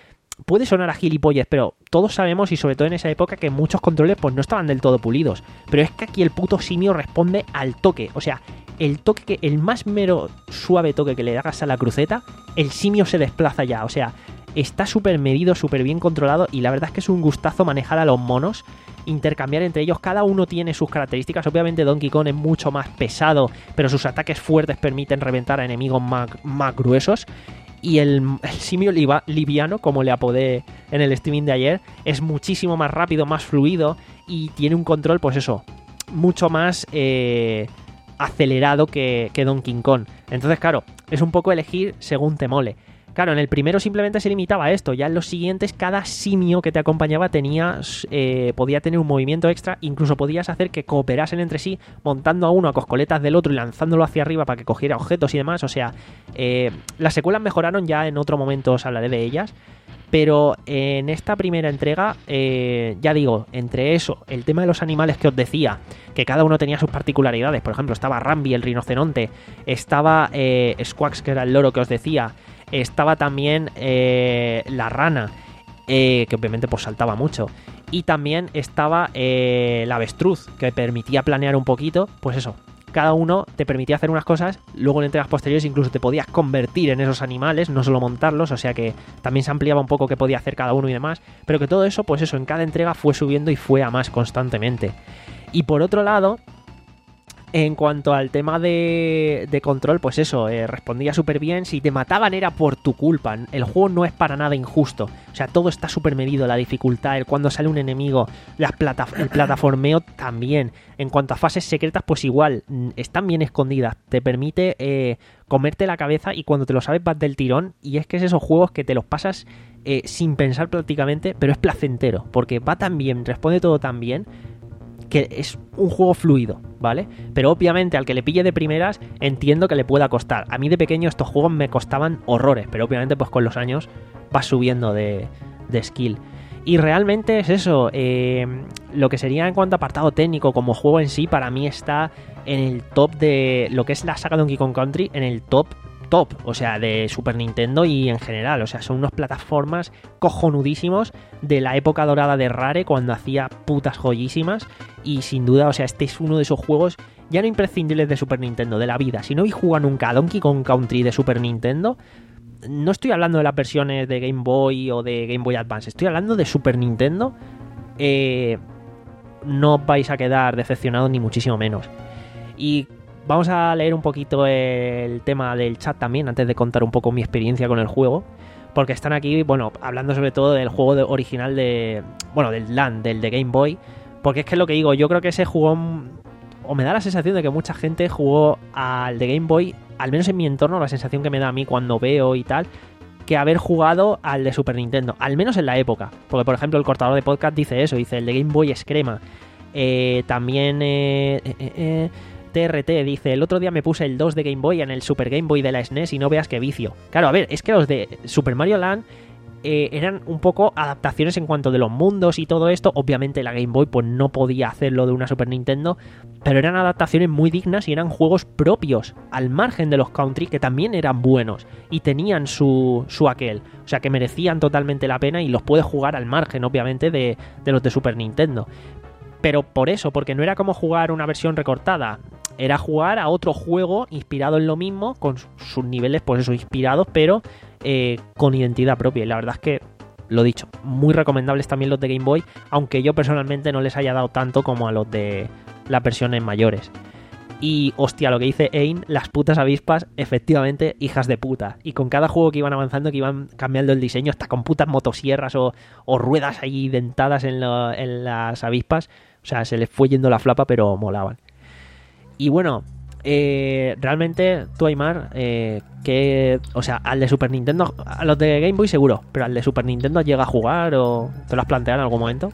puede sonar a gilipollas, pero todos sabemos, y sobre todo en esa época, que muchos controles pues no estaban del todo pulidos. Pero es que aquí el puto simio responde al toque. O sea, el toque, que el más mero suave toque que le hagas a la cruceta, el simio se desplaza ya. O sea, está súper medido, súper bien controlado, y la verdad es que es un gustazo manejar a los monos, intercambiar entre ellos. Cada uno tiene sus características. Obviamente Donkey Kong es mucho más pesado, pero sus ataques fuertes permiten reventar a enemigos más, más gruesos. Y el, el simio liba, liviano, como le apodé en el streaming de ayer, es muchísimo más rápido, más fluido, y tiene un control, pues eso, mucho más eh, acelerado que, que Donkey Kong. Entonces, claro, es un poco elegir según te mole. Claro, en el primero simplemente se limitaba a esto. Ya en los siguientes, cada simio que te acompañaba tenía, eh, podía tener un movimiento extra. Incluso podías hacer que cooperasen entre sí, montando a uno a coscoletas del otro y lanzándolo hacia arriba para que cogiera objetos y demás. O sea, eh, las secuelas mejoraron, ya en otro momento os hablaré de ellas. Pero en esta primera entrega, eh, ya digo, entre eso, el tema de los animales que os decía, que cada uno tenía sus particularidades. Por ejemplo, estaba Rambi, el rinoceronte. Estaba eh, Squawks, que era el loro que os decía. Estaba también eh, la rana, eh, que obviamente pues saltaba mucho. Y también estaba eh, la avestruz, que permitía planear un poquito. Pues eso, cada uno te permitía hacer unas cosas. Luego en entregas posteriores incluso te podías convertir en esos animales, no solo montarlos. O sea que también se ampliaba un poco qué podía hacer cada uno y demás. Pero que todo eso, pues eso, en cada entrega fue subiendo y fue a más constantemente. Y por otro lado, en cuanto al tema de, de control, pues eso, eh, respondía súper bien. Si te mataban era por tu culpa. El juego no es para nada injusto. O sea, todo está súper medido. La dificultad, el cuando sale un enemigo, las plata, el plataformeo también. En cuanto a fases secretas, pues igual, están bien escondidas. Te permite eh, comerte la cabeza, y cuando te lo sabes vas del tirón. Y es que es esos juegos que te los pasas eh, sin pensar prácticamente, pero es placentero. Porque va tan bien, responde todo tan bien, que es un juego fluido, ¿vale? Pero obviamente al que le pille de primeras entiendo que le pueda costar. A mí de pequeño estos juegos me costaban horrores, pero obviamente pues con los años vas subiendo de, de skill. Y realmente es eso, eh, lo que sería en cuanto a apartado técnico, como juego en sí, para mí está en el top de lo que es la saga Donkey Kong Country, en el top top, o sea, de Super Nintendo y en general. O sea, son unas plataformas cojonudísimos de la época dorada de Rare, cuando hacía putas joyísimas. Y sin duda, o sea, este es uno de esos juegos ya no imprescindibles de Super Nintendo, de la vida. Si no habéis jugado nunca a Donkey Kong Country de Super Nintendo, no estoy hablando de las versiones de Game Boy o de Game Boy Advance, estoy hablando de Super Nintendo, eh, no os vais a quedar decepcionados ni muchísimo menos. Y vamos a leer un poquito el tema del chat también, antes de contar un poco mi experiencia con el juego, porque están aquí, bueno, hablando sobre todo del juego de, original de, bueno, del Land, del de Game Boy, porque es que es lo que digo, yo creo que ese jugó, o me da la sensación de que mucha gente jugó al de Game Boy, al menos en mi entorno, la sensación que me da a mí cuando veo y tal, que haber jugado al de Super Nintendo, al menos en la época, porque por ejemplo el cortador de podcast dice eso, dice el de Game Boy es crema, eh, también eh, eh, eh, T R T dice, el otro día me puse el dos de Game Boy en el Super Game Boy de la S N E S y no veas qué vicio. Claro, a ver, es que los de Super Mario Land eh, eran un poco adaptaciones en cuanto de los mundos y todo esto. Obviamente la Game Boy pues no podía hacerlo de una Super Nintendo, pero eran adaptaciones muy dignas y eran juegos propios, al margen de los Country, que también eran buenos y tenían su, su aquel. O sea, que merecían totalmente la pena y los puedes jugar al margen, obviamente, de, de los de Super Nintendo. Pero por eso, porque no era como jugar una versión recortada, era jugar a otro juego inspirado en lo mismo, con sus niveles, pues eso, inspirados, pero eh, con identidad propia. Y la verdad es que, lo dicho, muy recomendables también los de Game Boy, aunque yo personalmente no les haya dado tanto como a los de las versiones mayores. Y, hostia, lo que dice Ain, las putas avispas, efectivamente, hijas de puta. Y con cada juego que iban avanzando, que iban cambiando el diseño, hasta con putas motosierras o, o ruedas ahí dentadas en, lo, en las avispas, o sea, se les fue yendo la flapa, pero molaban. Y bueno, eh, realmente, tú, Aymar, eh, que, o sea, al de Super Nintendo, a los de Game Boy seguro, pero al de Super Nintendo llega a jugar o te lo has planteado en algún momento.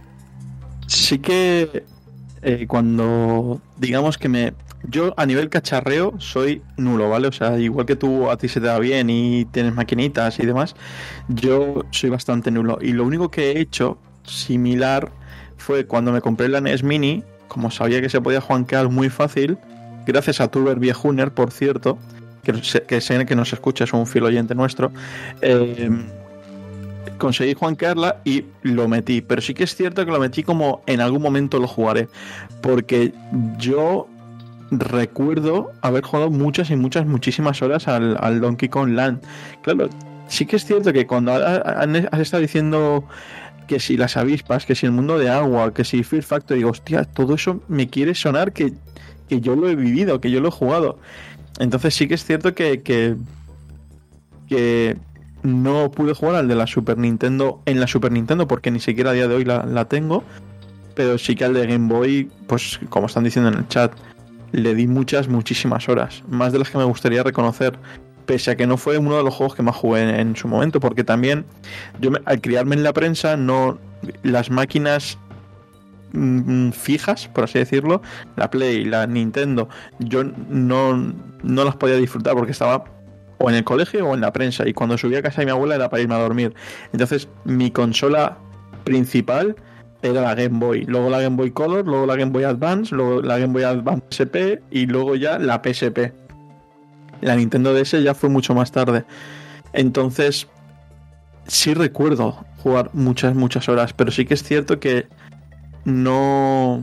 Sí que eh, cuando, digamos que me... Yo a nivel cacharreo soy nulo, ¿vale? O sea, igual que tú, a ti se te da bien y tienes maquinitas y demás, yo soy bastante nulo. Y lo único que he hecho similar fue cuando me compré la N E S Mini, como sabía que se podía juanquear muy fácil, gracias a Tuber Viejuner, por cierto, que sé que, sé que nos escucha, es un fiel oyente nuestro, eh, conseguí juanquearla y lo metí. Pero sí que es cierto que lo metí como en algún momento lo jugaré. Porque yo recuerdo haber jugado muchas y muchas, muchísimas horas al, al Donkey Kong Land. Claro, sí que es cierto que cuando has estado diciendo que si las avispas, que si el mundo de agua, que si Fear Factor, digo, hostia, todo eso me quiere sonar que, que yo lo he vivido, que yo lo he jugado. Entonces sí que es cierto que, que, que no pude jugar al de la Super Nintendo en la Super Nintendo porque ni siquiera a día de hoy la, la tengo, pero sí que al de Game Boy, pues como están diciendo en el chat, le di muchas, muchísimas horas, más de las que me gustaría reconocer, pese a que no fue uno de los juegos que más jugué en, en su momento, porque también yo me, al criarme en la prensa, no las máquinas mmm, fijas, por así decirlo, la Play, la Nintendo, yo no, no las podía disfrutar porque estaba o en el colegio o en la prensa, y cuando subía a casa de mi abuela era para irme a dormir. Entonces mi consola principal era la Game Boy, luego la Game Boy Color, luego la Game Boy Advance, luego la Game Boy Advance P S P y luego ya la P S P. La Nintendo D S ya fue mucho más tarde. Entonces sí recuerdo jugar muchas, muchas horas, pero sí que es cierto que no...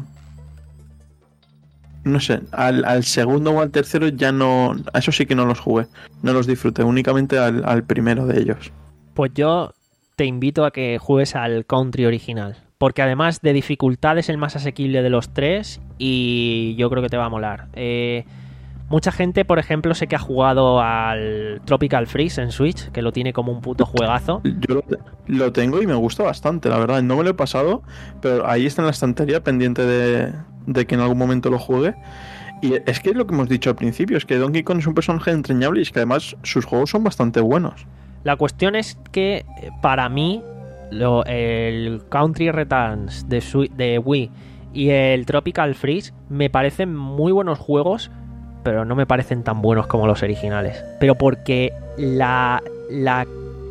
No sé, al, al segundo o al tercero ya no... A eso sí que no los jugué, no los disfruté, únicamente al, al primero de ellos. Pues yo te invito a que juegues al Country original, porque además de dificultad es el más asequible de los tres y yo creo que te va a molar. Eh... Mucha gente, por ejemplo, sé que ha jugado al Tropical Freeze en Switch, que lo tiene como un puto juegazo. Yo lo, te- lo tengo y me gusta bastante, la verdad. No me lo he pasado, pero ahí está en la estantería pendiente de, de que en algún momento lo juegue. Y es que es lo que hemos dicho al principio, es que Donkey Kong es un personaje entrañable y es que además sus juegos son bastante buenos. La cuestión es que, para mí, lo, el Country Returns de, Sui- de Wii y el Tropical Freeze me parecen muy buenos juegos, pero no me parecen tan buenos como los originales. Pero porque la, la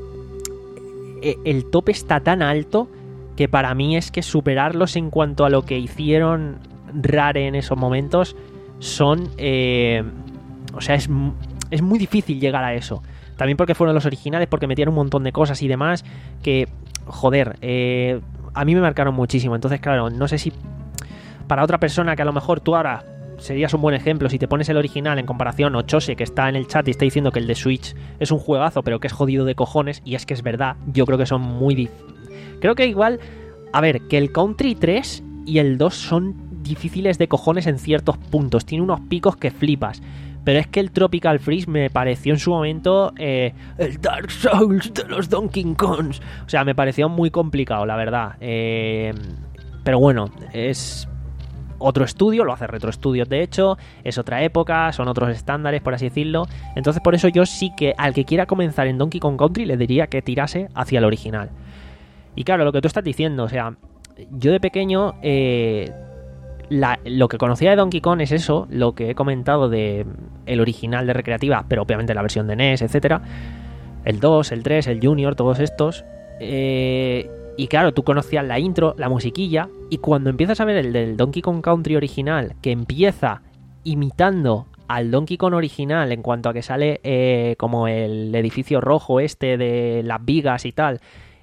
el tope está tan alto que para mí es que superarlos en cuanto a lo que hicieron Rare en esos momentos son... Eh, o sea, es, es muy difícil llegar a eso. También porque fueron los originales, porque metieron un montón de cosas y demás que, joder, eh, a mí me marcaron muchísimo. Entonces, claro, no sé si para otra persona que a lo mejor tú ahora... serías un buen ejemplo si te pones el original en comparación, o Chose, que está en el chat y está diciendo que el de Switch es un juegazo pero que es jodido de cojones, y es que es verdad. Yo creo que son muy dif- creo que igual, a ver, que el Country tres y el dos son difíciles de cojones en ciertos puntos, tiene unos picos que flipas, pero es que el Tropical Freeze me pareció en su momento eh, el Dark Souls de los Donkey Kongs. O sea, me pareció muy complicado, la verdad. Eh, pero bueno, es otro estudio, lo hace Retro Studios de hecho, es otra época, son otros estándares, por así decirlo. Entonces por eso yo sí que al que quiera comenzar en Donkey Kong Country le diría que tirase hacia el original. Y claro, lo que tú estás diciendo, o sea, yo de pequeño eh, la, lo que conocía de Donkey Kong es eso, lo que he comentado de el original de Recreativa, pero obviamente la versión de N E S, etcétera. El dos, el tres, el Junior, todos estos. Eh... Y claro, tú conocías la intro, la musiquilla, y cuando empiezas a ver el del Donkey Kong Country original, que empieza imitando al Donkey Kong original en cuanto a que sale eh, como el edificio rojo este de las vigas y tal,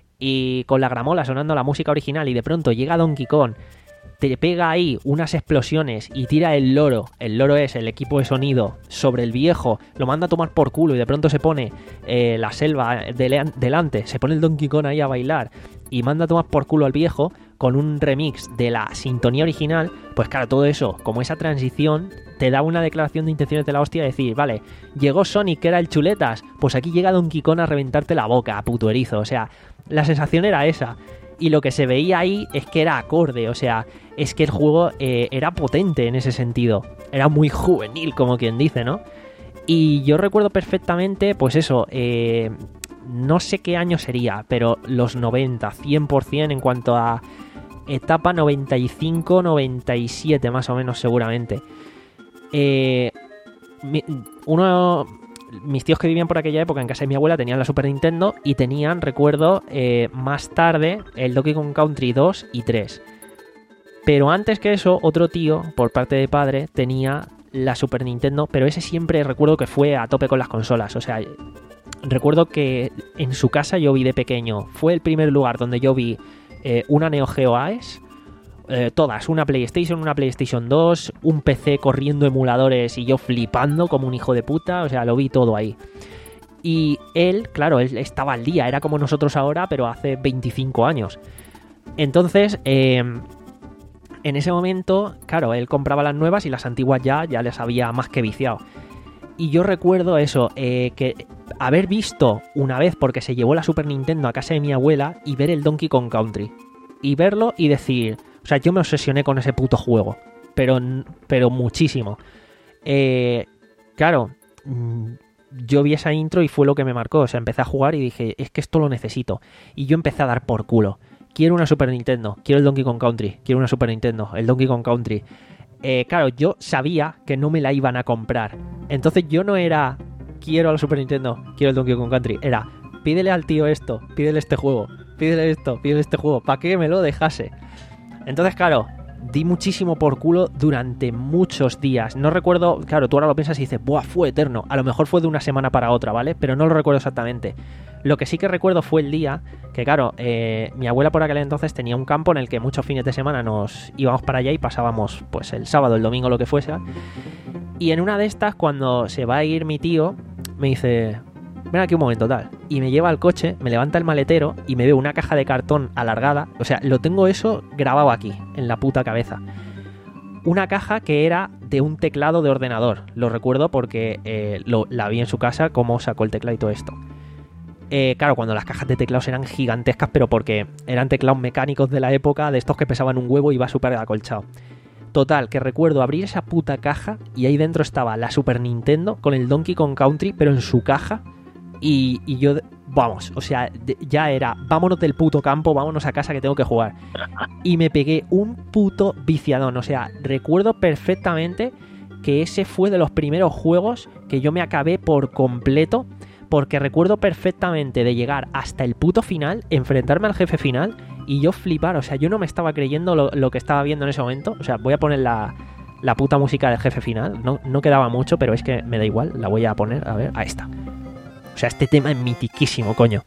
y con la gramola sonando la música original, y de pronto llega Donkey Kong, te pega ahí unas explosiones y tira el loro, el loro es el equipo de sonido, sobre el viejo, lo manda a tomar por culo y de pronto se pone eh, la selva dele- delante, se pone el Donkey Kong ahí a bailar y manda a tomar por culo al viejo con un remix de la sintonía original. Pues claro, todo eso, como esa transición, te da una declaración de intenciones de la hostia de decir, vale, llegó Sonic que era el chuletas, pues aquí llega Donkey Kong a reventarte la boca, a puto erizo. O sea, la sensación era esa. Y lo que se veía ahí es que era acorde, o sea, es que el juego eh, era potente en ese sentido. Era muy juvenil, como quien dice, ¿no? Y yo recuerdo perfectamente, pues eso, eh, no sé qué año sería, pero los noventa, cien por ciento en cuanto a etapa noventa y cinco, noventa y siete más o menos seguramente. Eh, mi, uno... Mis tíos que vivían por aquella época en casa de mi abuela tenían la Super Nintendo y tenían, recuerdo, eh, más tarde el Donkey Kong Country dos y tres. Pero antes que eso, otro tío, por parte de padre, tenía la Super Nintendo, pero ese siempre recuerdo que fue a tope con las consolas. O sea, recuerdo que en su casa yo vi de pequeño, fue el primer lugar donde yo vi eh, una Neo Geo AES, eh, todas, una PlayStation, una PlayStation dos, un P C corriendo emuladores y yo flipando como un hijo de puta, o sea, lo vi todo ahí. Y él, claro, él estaba al día, era como nosotros ahora, pero hace veinticinco años. Entonces, eh, en ese momento, claro, él compraba las nuevas y las antiguas ya, ya les había más que viciado. Y yo recuerdo eso, eh, que haber visto una vez, porque se llevó la Super Nintendo a casa de mi abuela, y ver el Donkey Kong Country. Y verlo y decir, o sea, yo me obsesioné con ese puto juego, pero, pero muchísimo. Eh, claro, yo vi esa intro y fue lo que me marcó, o sea, empecé a jugar y dije, es que esto lo necesito. Y yo empecé a dar por culo. Quiero una Super Nintendo, quiero el Donkey Kong Country, quiero una Super Nintendo, el Donkey Kong Country. Eh, claro, yo sabía que no me la iban a comprar. Entonces yo no era, quiero la Super Nintendo, quiero el Donkey Kong Country. Era, pídele al tío esto, pídele este juego, pídele esto, pídele este juego, para que me lo dejase. Entonces, claro, di muchísimo por culo durante muchos días. No recuerdo, claro, tú ahora lo piensas y dices, ¡buah, fue eterno! A lo mejor fue de una semana para otra, ¿vale? Pero no lo recuerdo exactamente. Lo que sí que recuerdo fue el día que, claro, eh, mi abuela por aquel entonces tenía un campo en el que muchos fines de semana nos íbamos para allá y pasábamos, pues, el sábado, el domingo, lo que fuese. Y en una de estas, cuando se va a ir mi tío, me dice, ven aquí un momento, tal. Y me lleva al coche, me levanta el maletero y me veo una caja de cartón alargada. O sea, lo tengo eso grabado aquí, en la puta cabeza. Una caja que era de un teclado de ordenador. Lo recuerdo porque eh, lo, la vi en su casa, cómo sacó el teclado y todo esto. Eh, claro, cuando las cajas de teclados eran gigantescas, pero porque eran teclados mecánicos de la época, de estos que pesaban un huevo y iba súper acolchado. Total, que recuerdo abrir esa puta caja y ahí dentro estaba la Super Nintendo con el Donkey Kong Country, pero en su caja. Y, y yo, vamos, o sea, de, ya era, vámonos del puto campo, vámonos a casa que tengo que jugar. Y me pegué un puto viciadón, o sea, recuerdo perfectamente que ese fue de los primeros juegos que yo me acabé por completo, porque recuerdo perfectamente de llegar hasta el puto final, enfrentarme al jefe final y yo flipar, o sea, yo no me estaba creyendo lo, lo que estaba viendo en ese momento. O sea, voy a poner la, la puta música del jefe final, no, no quedaba mucho, pero es que me da igual, la voy a poner, a ver, ahí está. O sea, este tema es mitiquísimo, coño.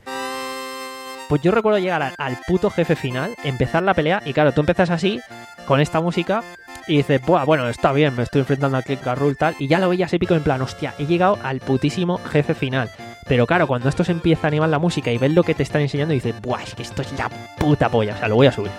Pues yo recuerdo llegar al, al puto jefe final, empezar la pelea, y claro, tú empiezas así, con esta música, y dices, buah, bueno, está bien, me estoy enfrentando a Click Carroll tal, y ya lo veías épico en plan, hostia, he llegado al putísimo jefe final. Pero claro, cuando esto se empieza a animar la música y ves lo que te están enseñando, dices, buah, es que esto es la puta polla, o sea, lo voy a subir.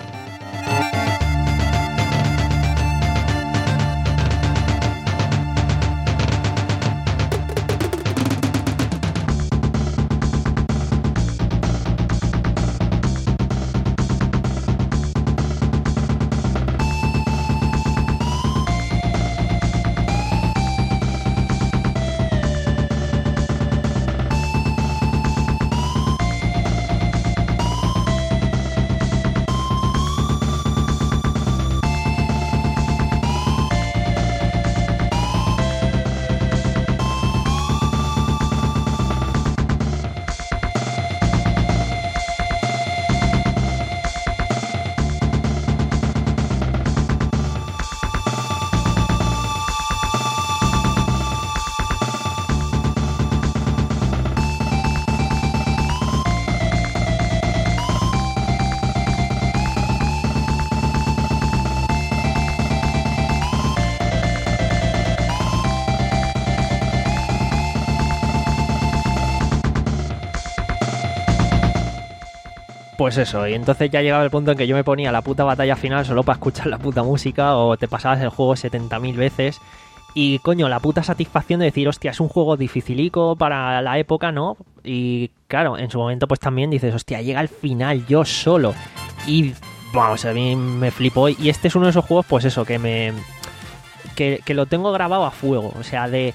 Pues eso, y entonces ya llegaba el punto en que yo me ponía la puta batalla final solo para escuchar la puta música, o te pasabas el juego setenta mil veces y coño, la puta satisfacción de decir, hostia, es un juego dificilico para la época, ¿no? Y claro, en su momento pues también dices, hostia, llega al final yo solo y vamos, a mí me flipó. Y este es uno de esos juegos, pues eso, que me que, que lo tengo grabado a fuego, o sea, de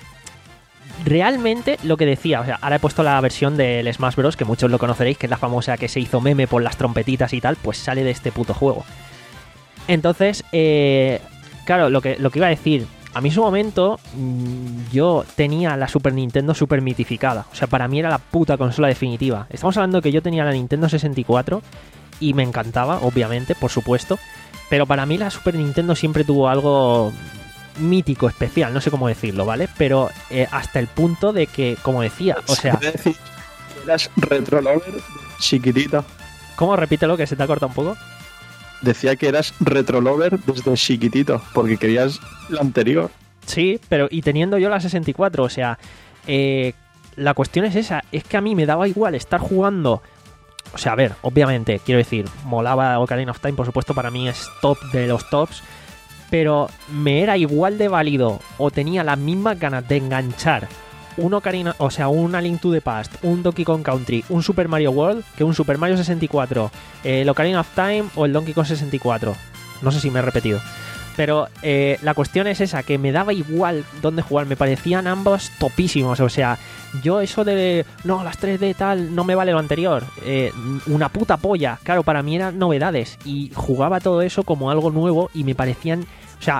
realmente lo que decía, o sea, ahora he puesto la versión del Smash Bros, que muchos lo conoceréis, que es la famosa que se hizo meme por las trompetitas y tal, pues sale de este puto juego. Entonces, eh, claro, lo que, lo que iba a decir, a mí en su momento mmm, yo tenía la Super Nintendo super mitificada, o sea, para mí era la puta consola definitiva. Estamos hablando de que yo tenía la Nintendo sesenta y cuatro y me encantaba, obviamente, por supuesto, pero para mí la Super Nintendo siempre tuvo algo mítico, especial, no sé cómo decirlo, ¿vale? Pero eh, hasta el punto de que, como decía, o sea... ¿Se puede decir que eras retro lover chiquitita? ¿Cómo? Repítelo, que se te ha cortado un poco. Decía que eras retro lover desde chiquitito, porque querías la anterior. Sí, pero y teniendo yo la sesenta y cuatro, o sea, eh, la cuestión es esa, es que a mí me daba igual estar jugando... O sea, a ver, obviamente, quiero decir, molaba Ocarina of Time, por supuesto, para mí es top de los tops, pero me era igual de válido o tenía las mismas ganas de enganchar un Ocarina, o sea, un A Link to the Past, un Donkey Kong Country, un Super Mario World, que un Super Mario sesenta y cuatro, eh, el Ocarina of Time o el Donkey Kong sesenta y cuatro. No sé si me he repetido. Pero eh, la cuestión es esa, que me daba igual dónde jugar, me parecían ambos topísimos, o sea, yo eso de, no, las tres D tal, no me vale lo anterior, eh, una puta polla, claro, para mí eran novedades, y jugaba todo eso como algo nuevo, y me parecían, o sea,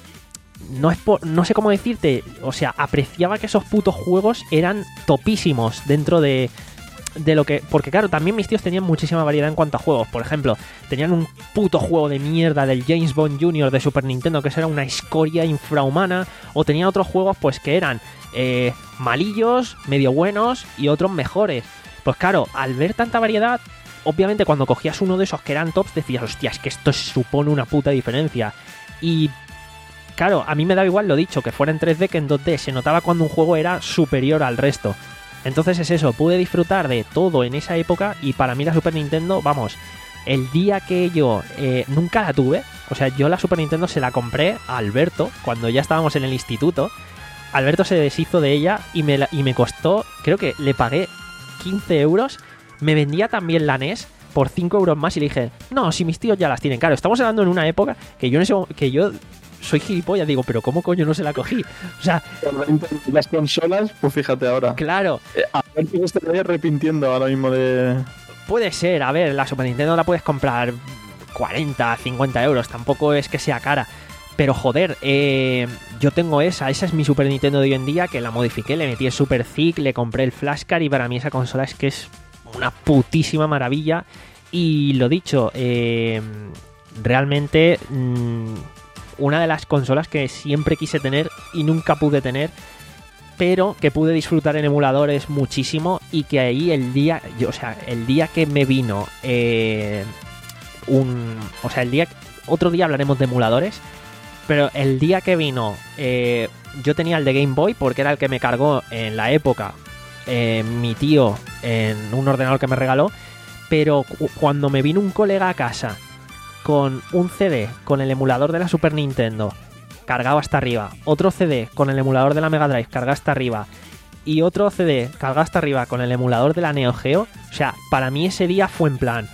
no, es por, no sé cómo decirte, o sea, apreciaba que esos putos juegos eran topísimos dentro de... de lo que... Porque claro, también mis tíos tenían muchísima variedad en cuanto a juegos. Por ejemplo, tenían un puto juego de mierda del James Bond junior de Super Nintendo, que eso era una escoria infrahumana. O tenían otros juegos pues que eran eh, malillos, medio buenos y otros mejores. Pues claro, al ver tanta variedad, obviamente cuando cogías uno de esos que eran tops, decías, hostia, es que esto supone una puta diferencia. Y... claro, a mí me daba igual lo dicho, que fuera en tres D que en dos D. Se notaba cuando un juego era superior al resto. Entonces es eso, pude disfrutar de todo en esa época y para mí la Super Nintendo, vamos, el día que yo eh, nunca la tuve, o sea, yo la Super Nintendo se la compré a Alberto cuando ya estábamos en el instituto. Alberto se deshizo de ella y me, la, y me costó, creo que le pagué quince euros, me vendía también la N E S por cinco euros más y le dije, no, si mis tíos ya las tienen. Claro, estamos hablando en una época que yo, en ese, que yo soy gilipollas, digo, pero ¿cómo coño no se la cogí? O sea... las consolas, pues fíjate ahora. Claro. Eh, a ver si me estaría arrepintiendo ahora mismo de... Puede ser, a ver, la Super Nintendo la puedes comprar cuarenta, cincuenta euros, tampoco es que sea cara. Pero joder, eh, yo tengo esa, esa es mi Super Nintendo de hoy en día, que la modifiqué, le metí el Super Thick, le compré el flashcard y para mí esa consola es que es una putísima maravilla. Y lo dicho, eh, realmente... Mmm, una de las consolas que siempre quise tener y nunca pude tener, pero que pude disfrutar en emuladores muchísimo y que ahí el día, yo, o sea, el día que me vino eh, un, o sea, el día, otro día hablaremos de emuladores, pero el día que vino, eh, yo tenía el de Game Boy porque era el que me cargó en la época eh, mi tío en un ordenador que me regaló, pero cu- cuando me vino un colega a casa con un C D con el emulador de la Super Nintendo cargado hasta arriba, otro C D con el emulador de la Mega Drive cargado hasta arriba y otro C D cargado hasta arriba con el emulador de la Neo Geo, o sea, para mí ese día fue en plan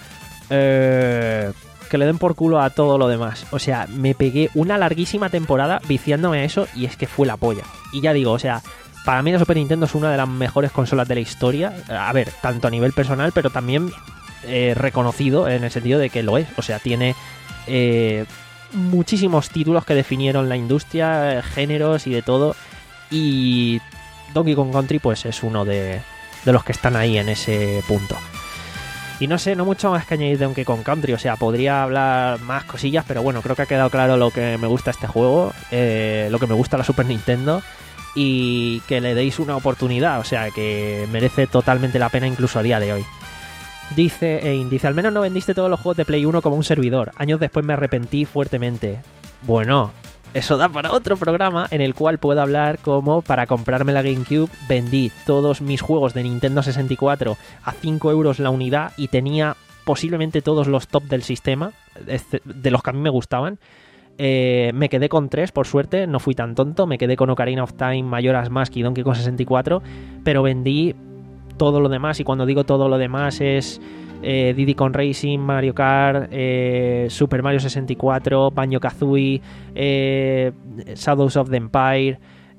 eh, que le den por culo a todo lo demás. O sea, me pegué una larguísima temporada viciándome a eso y es que fue la polla. Y ya digo, o sea, para mí la Super Nintendo es una de las mejores consolas de la historia, a ver, tanto a nivel personal pero también Eh, reconocido en el sentido de que lo es, o sea, tiene eh, muchísimos títulos que definieron la industria, eh, géneros y de todo, y Donkey Kong Country pues es uno de, de los que están ahí en ese punto. Y no sé, no mucho más que añadir de Donkey Kong Country, o sea, podría hablar más cosillas, pero bueno, creo que ha quedado claro lo que me gusta este juego, eh, lo que me gusta la Super Nintendo, y que le deis una oportunidad, o sea, que merece totalmente la pena incluso a día de hoy. Dice Ein, dice, al menos no vendiste todos los juegos de Play uno como un servidor. Años después me arrepentí fuertemente. Bueno, eso da para otro programa en el cual puedo hablar como para comprarme la GameCube vendí todos mis juegos de Nintendo sesenta y cuatro a cinco euros la unidad y tenía posiblemente todos los top del sistema, de los que a mí me gustaban. Eh, me quedé con tres, por suerte, no fui tan tonto. Me quedé con Ocarina of Time, Majora's Mask y Donkey Kong sesenta y cuatro, pero vendí todo lo demás, y cuando digo todo lo demás es eh, Diddy Kong Racing, Mario Kart, eh, Super Mario sesenta y cuatro, Banjo-Kazooie, eh, Shadows of the Empire,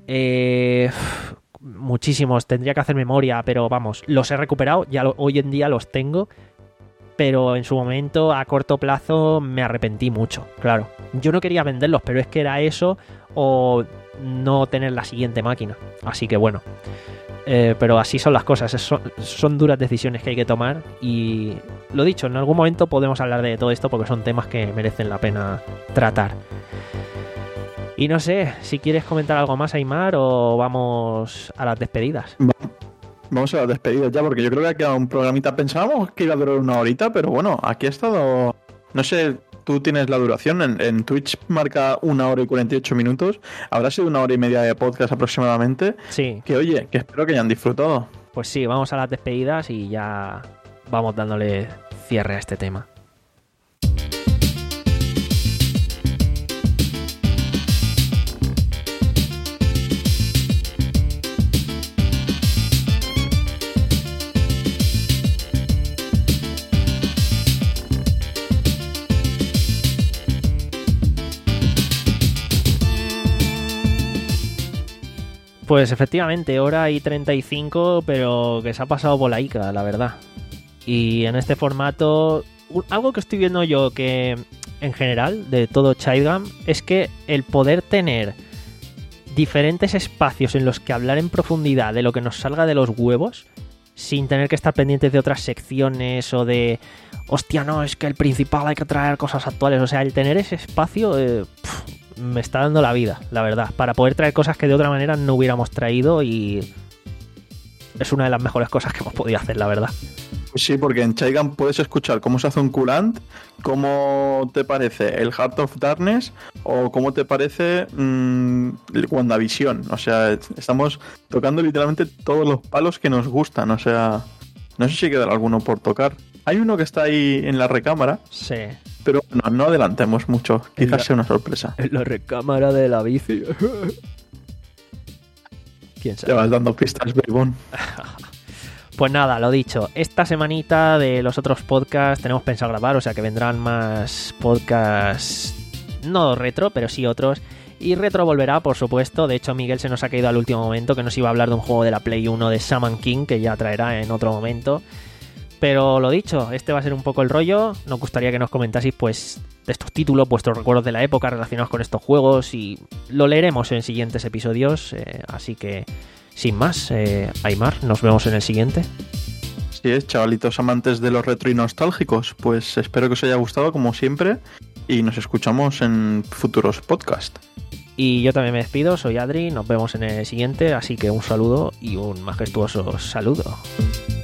eh, muchísimos, tendría que hacer memoria, pero vamos, los he recuperado, ya lo, hoy en día los tengo, pero en su momento, a corto plazo, me arrepentí mucho, claro. Yo no quería venderlos, pero es que era eso o no tener la siguiente máquina, así que bueno. Eh, pero así son las cosas, son, son duras decisiones que hay que tomar y lo dicho, en algún momento podemos hablar de todo esto porque son temas que merecen la pena tratar. Y no sé, si quieres comentar algo más, Aimar, o vamos a las despedidas. Vamos a las despedidas ya, porque yo creo que ha quedado un programita. Pensábamos que iba a durar una horita, pero bueno, aquí ha estado... No sé, tú tienes la duración. En, en Twitch marca una hora y cuarenta y ocho minutos. Habrá sido una hora y media de podcast aproximadamente. Sí. Que oye, que espero que hayan disfrutado. Pues sí, vamos a las despedidas y ya vamos dándole cierre a este tema. Pues efectivamente, hora y treinta y cinco, pero que se ha pasado volaica, la verdad. Y en este formato, algo que estoy viendo yo que en general de todo Childgam es que el poder tener diferentes espacios en los que hablar en profundidad de lo que nos salga de los huevos, sin tener que estar pendientes de otras secciones o de, hostia, no, es que el principal hay que traer cosas actuales. O sea, el tener ese espacio... Eh, pff, me está dando la vida, la verdad, para poder traer cosas que de otra manera no hubiéramos traído, y es una de las mejores cosas que hemos podido hacer, la verdad. Sí, porque en Childgam puedes escuchar cómo se hace un culant, cómo te parece el Heart of Darkness o cómo te parece mmm, WandaVision. O sea, estamos tocando literalmente todos los palos que nos gustan. O sea, no sé si quedará alguno por tocar. Hay uno que está ahí en la recámara. Sí. Pero no, no adelantemos mucho. Quizás la, sea una sorpresa. En la recámara de la bici. ¿Quién sabe? Te vas dando pistas, Bebón. Pues nada, lo dicho. Esta semanita de los otros podcasts tenemos pensado grabar, o sea que vendrán más podcasts, no retro, pero sí otros. Y retro volverá, por supuesto. De hecho, Miguel se nos ha caído al último momento, que nos iba a hablar de un juego de la Play uno de Shaman King, que ya traerá en otro momento. Pero lo dicho, este va a ser un poco el rollo. Nos gustaría que nos comentaseis pues de estos títulos, vuestros recuerdos de la época relacionados con estos juegos, y lo leeremos en siguientes episodios. Eh, así que, sin más, eh, Aimar, nos vemos en el siguiente. Así es, chavalitos amantes de los retro y nostálgicos. Pues espero que os haya gustado, como siempre, y nos escuchamos en futuros podcasts. Y yo también me despido, soy Adri, nos vemos en el siguiente, así que un saludo y un majestuoso saludo.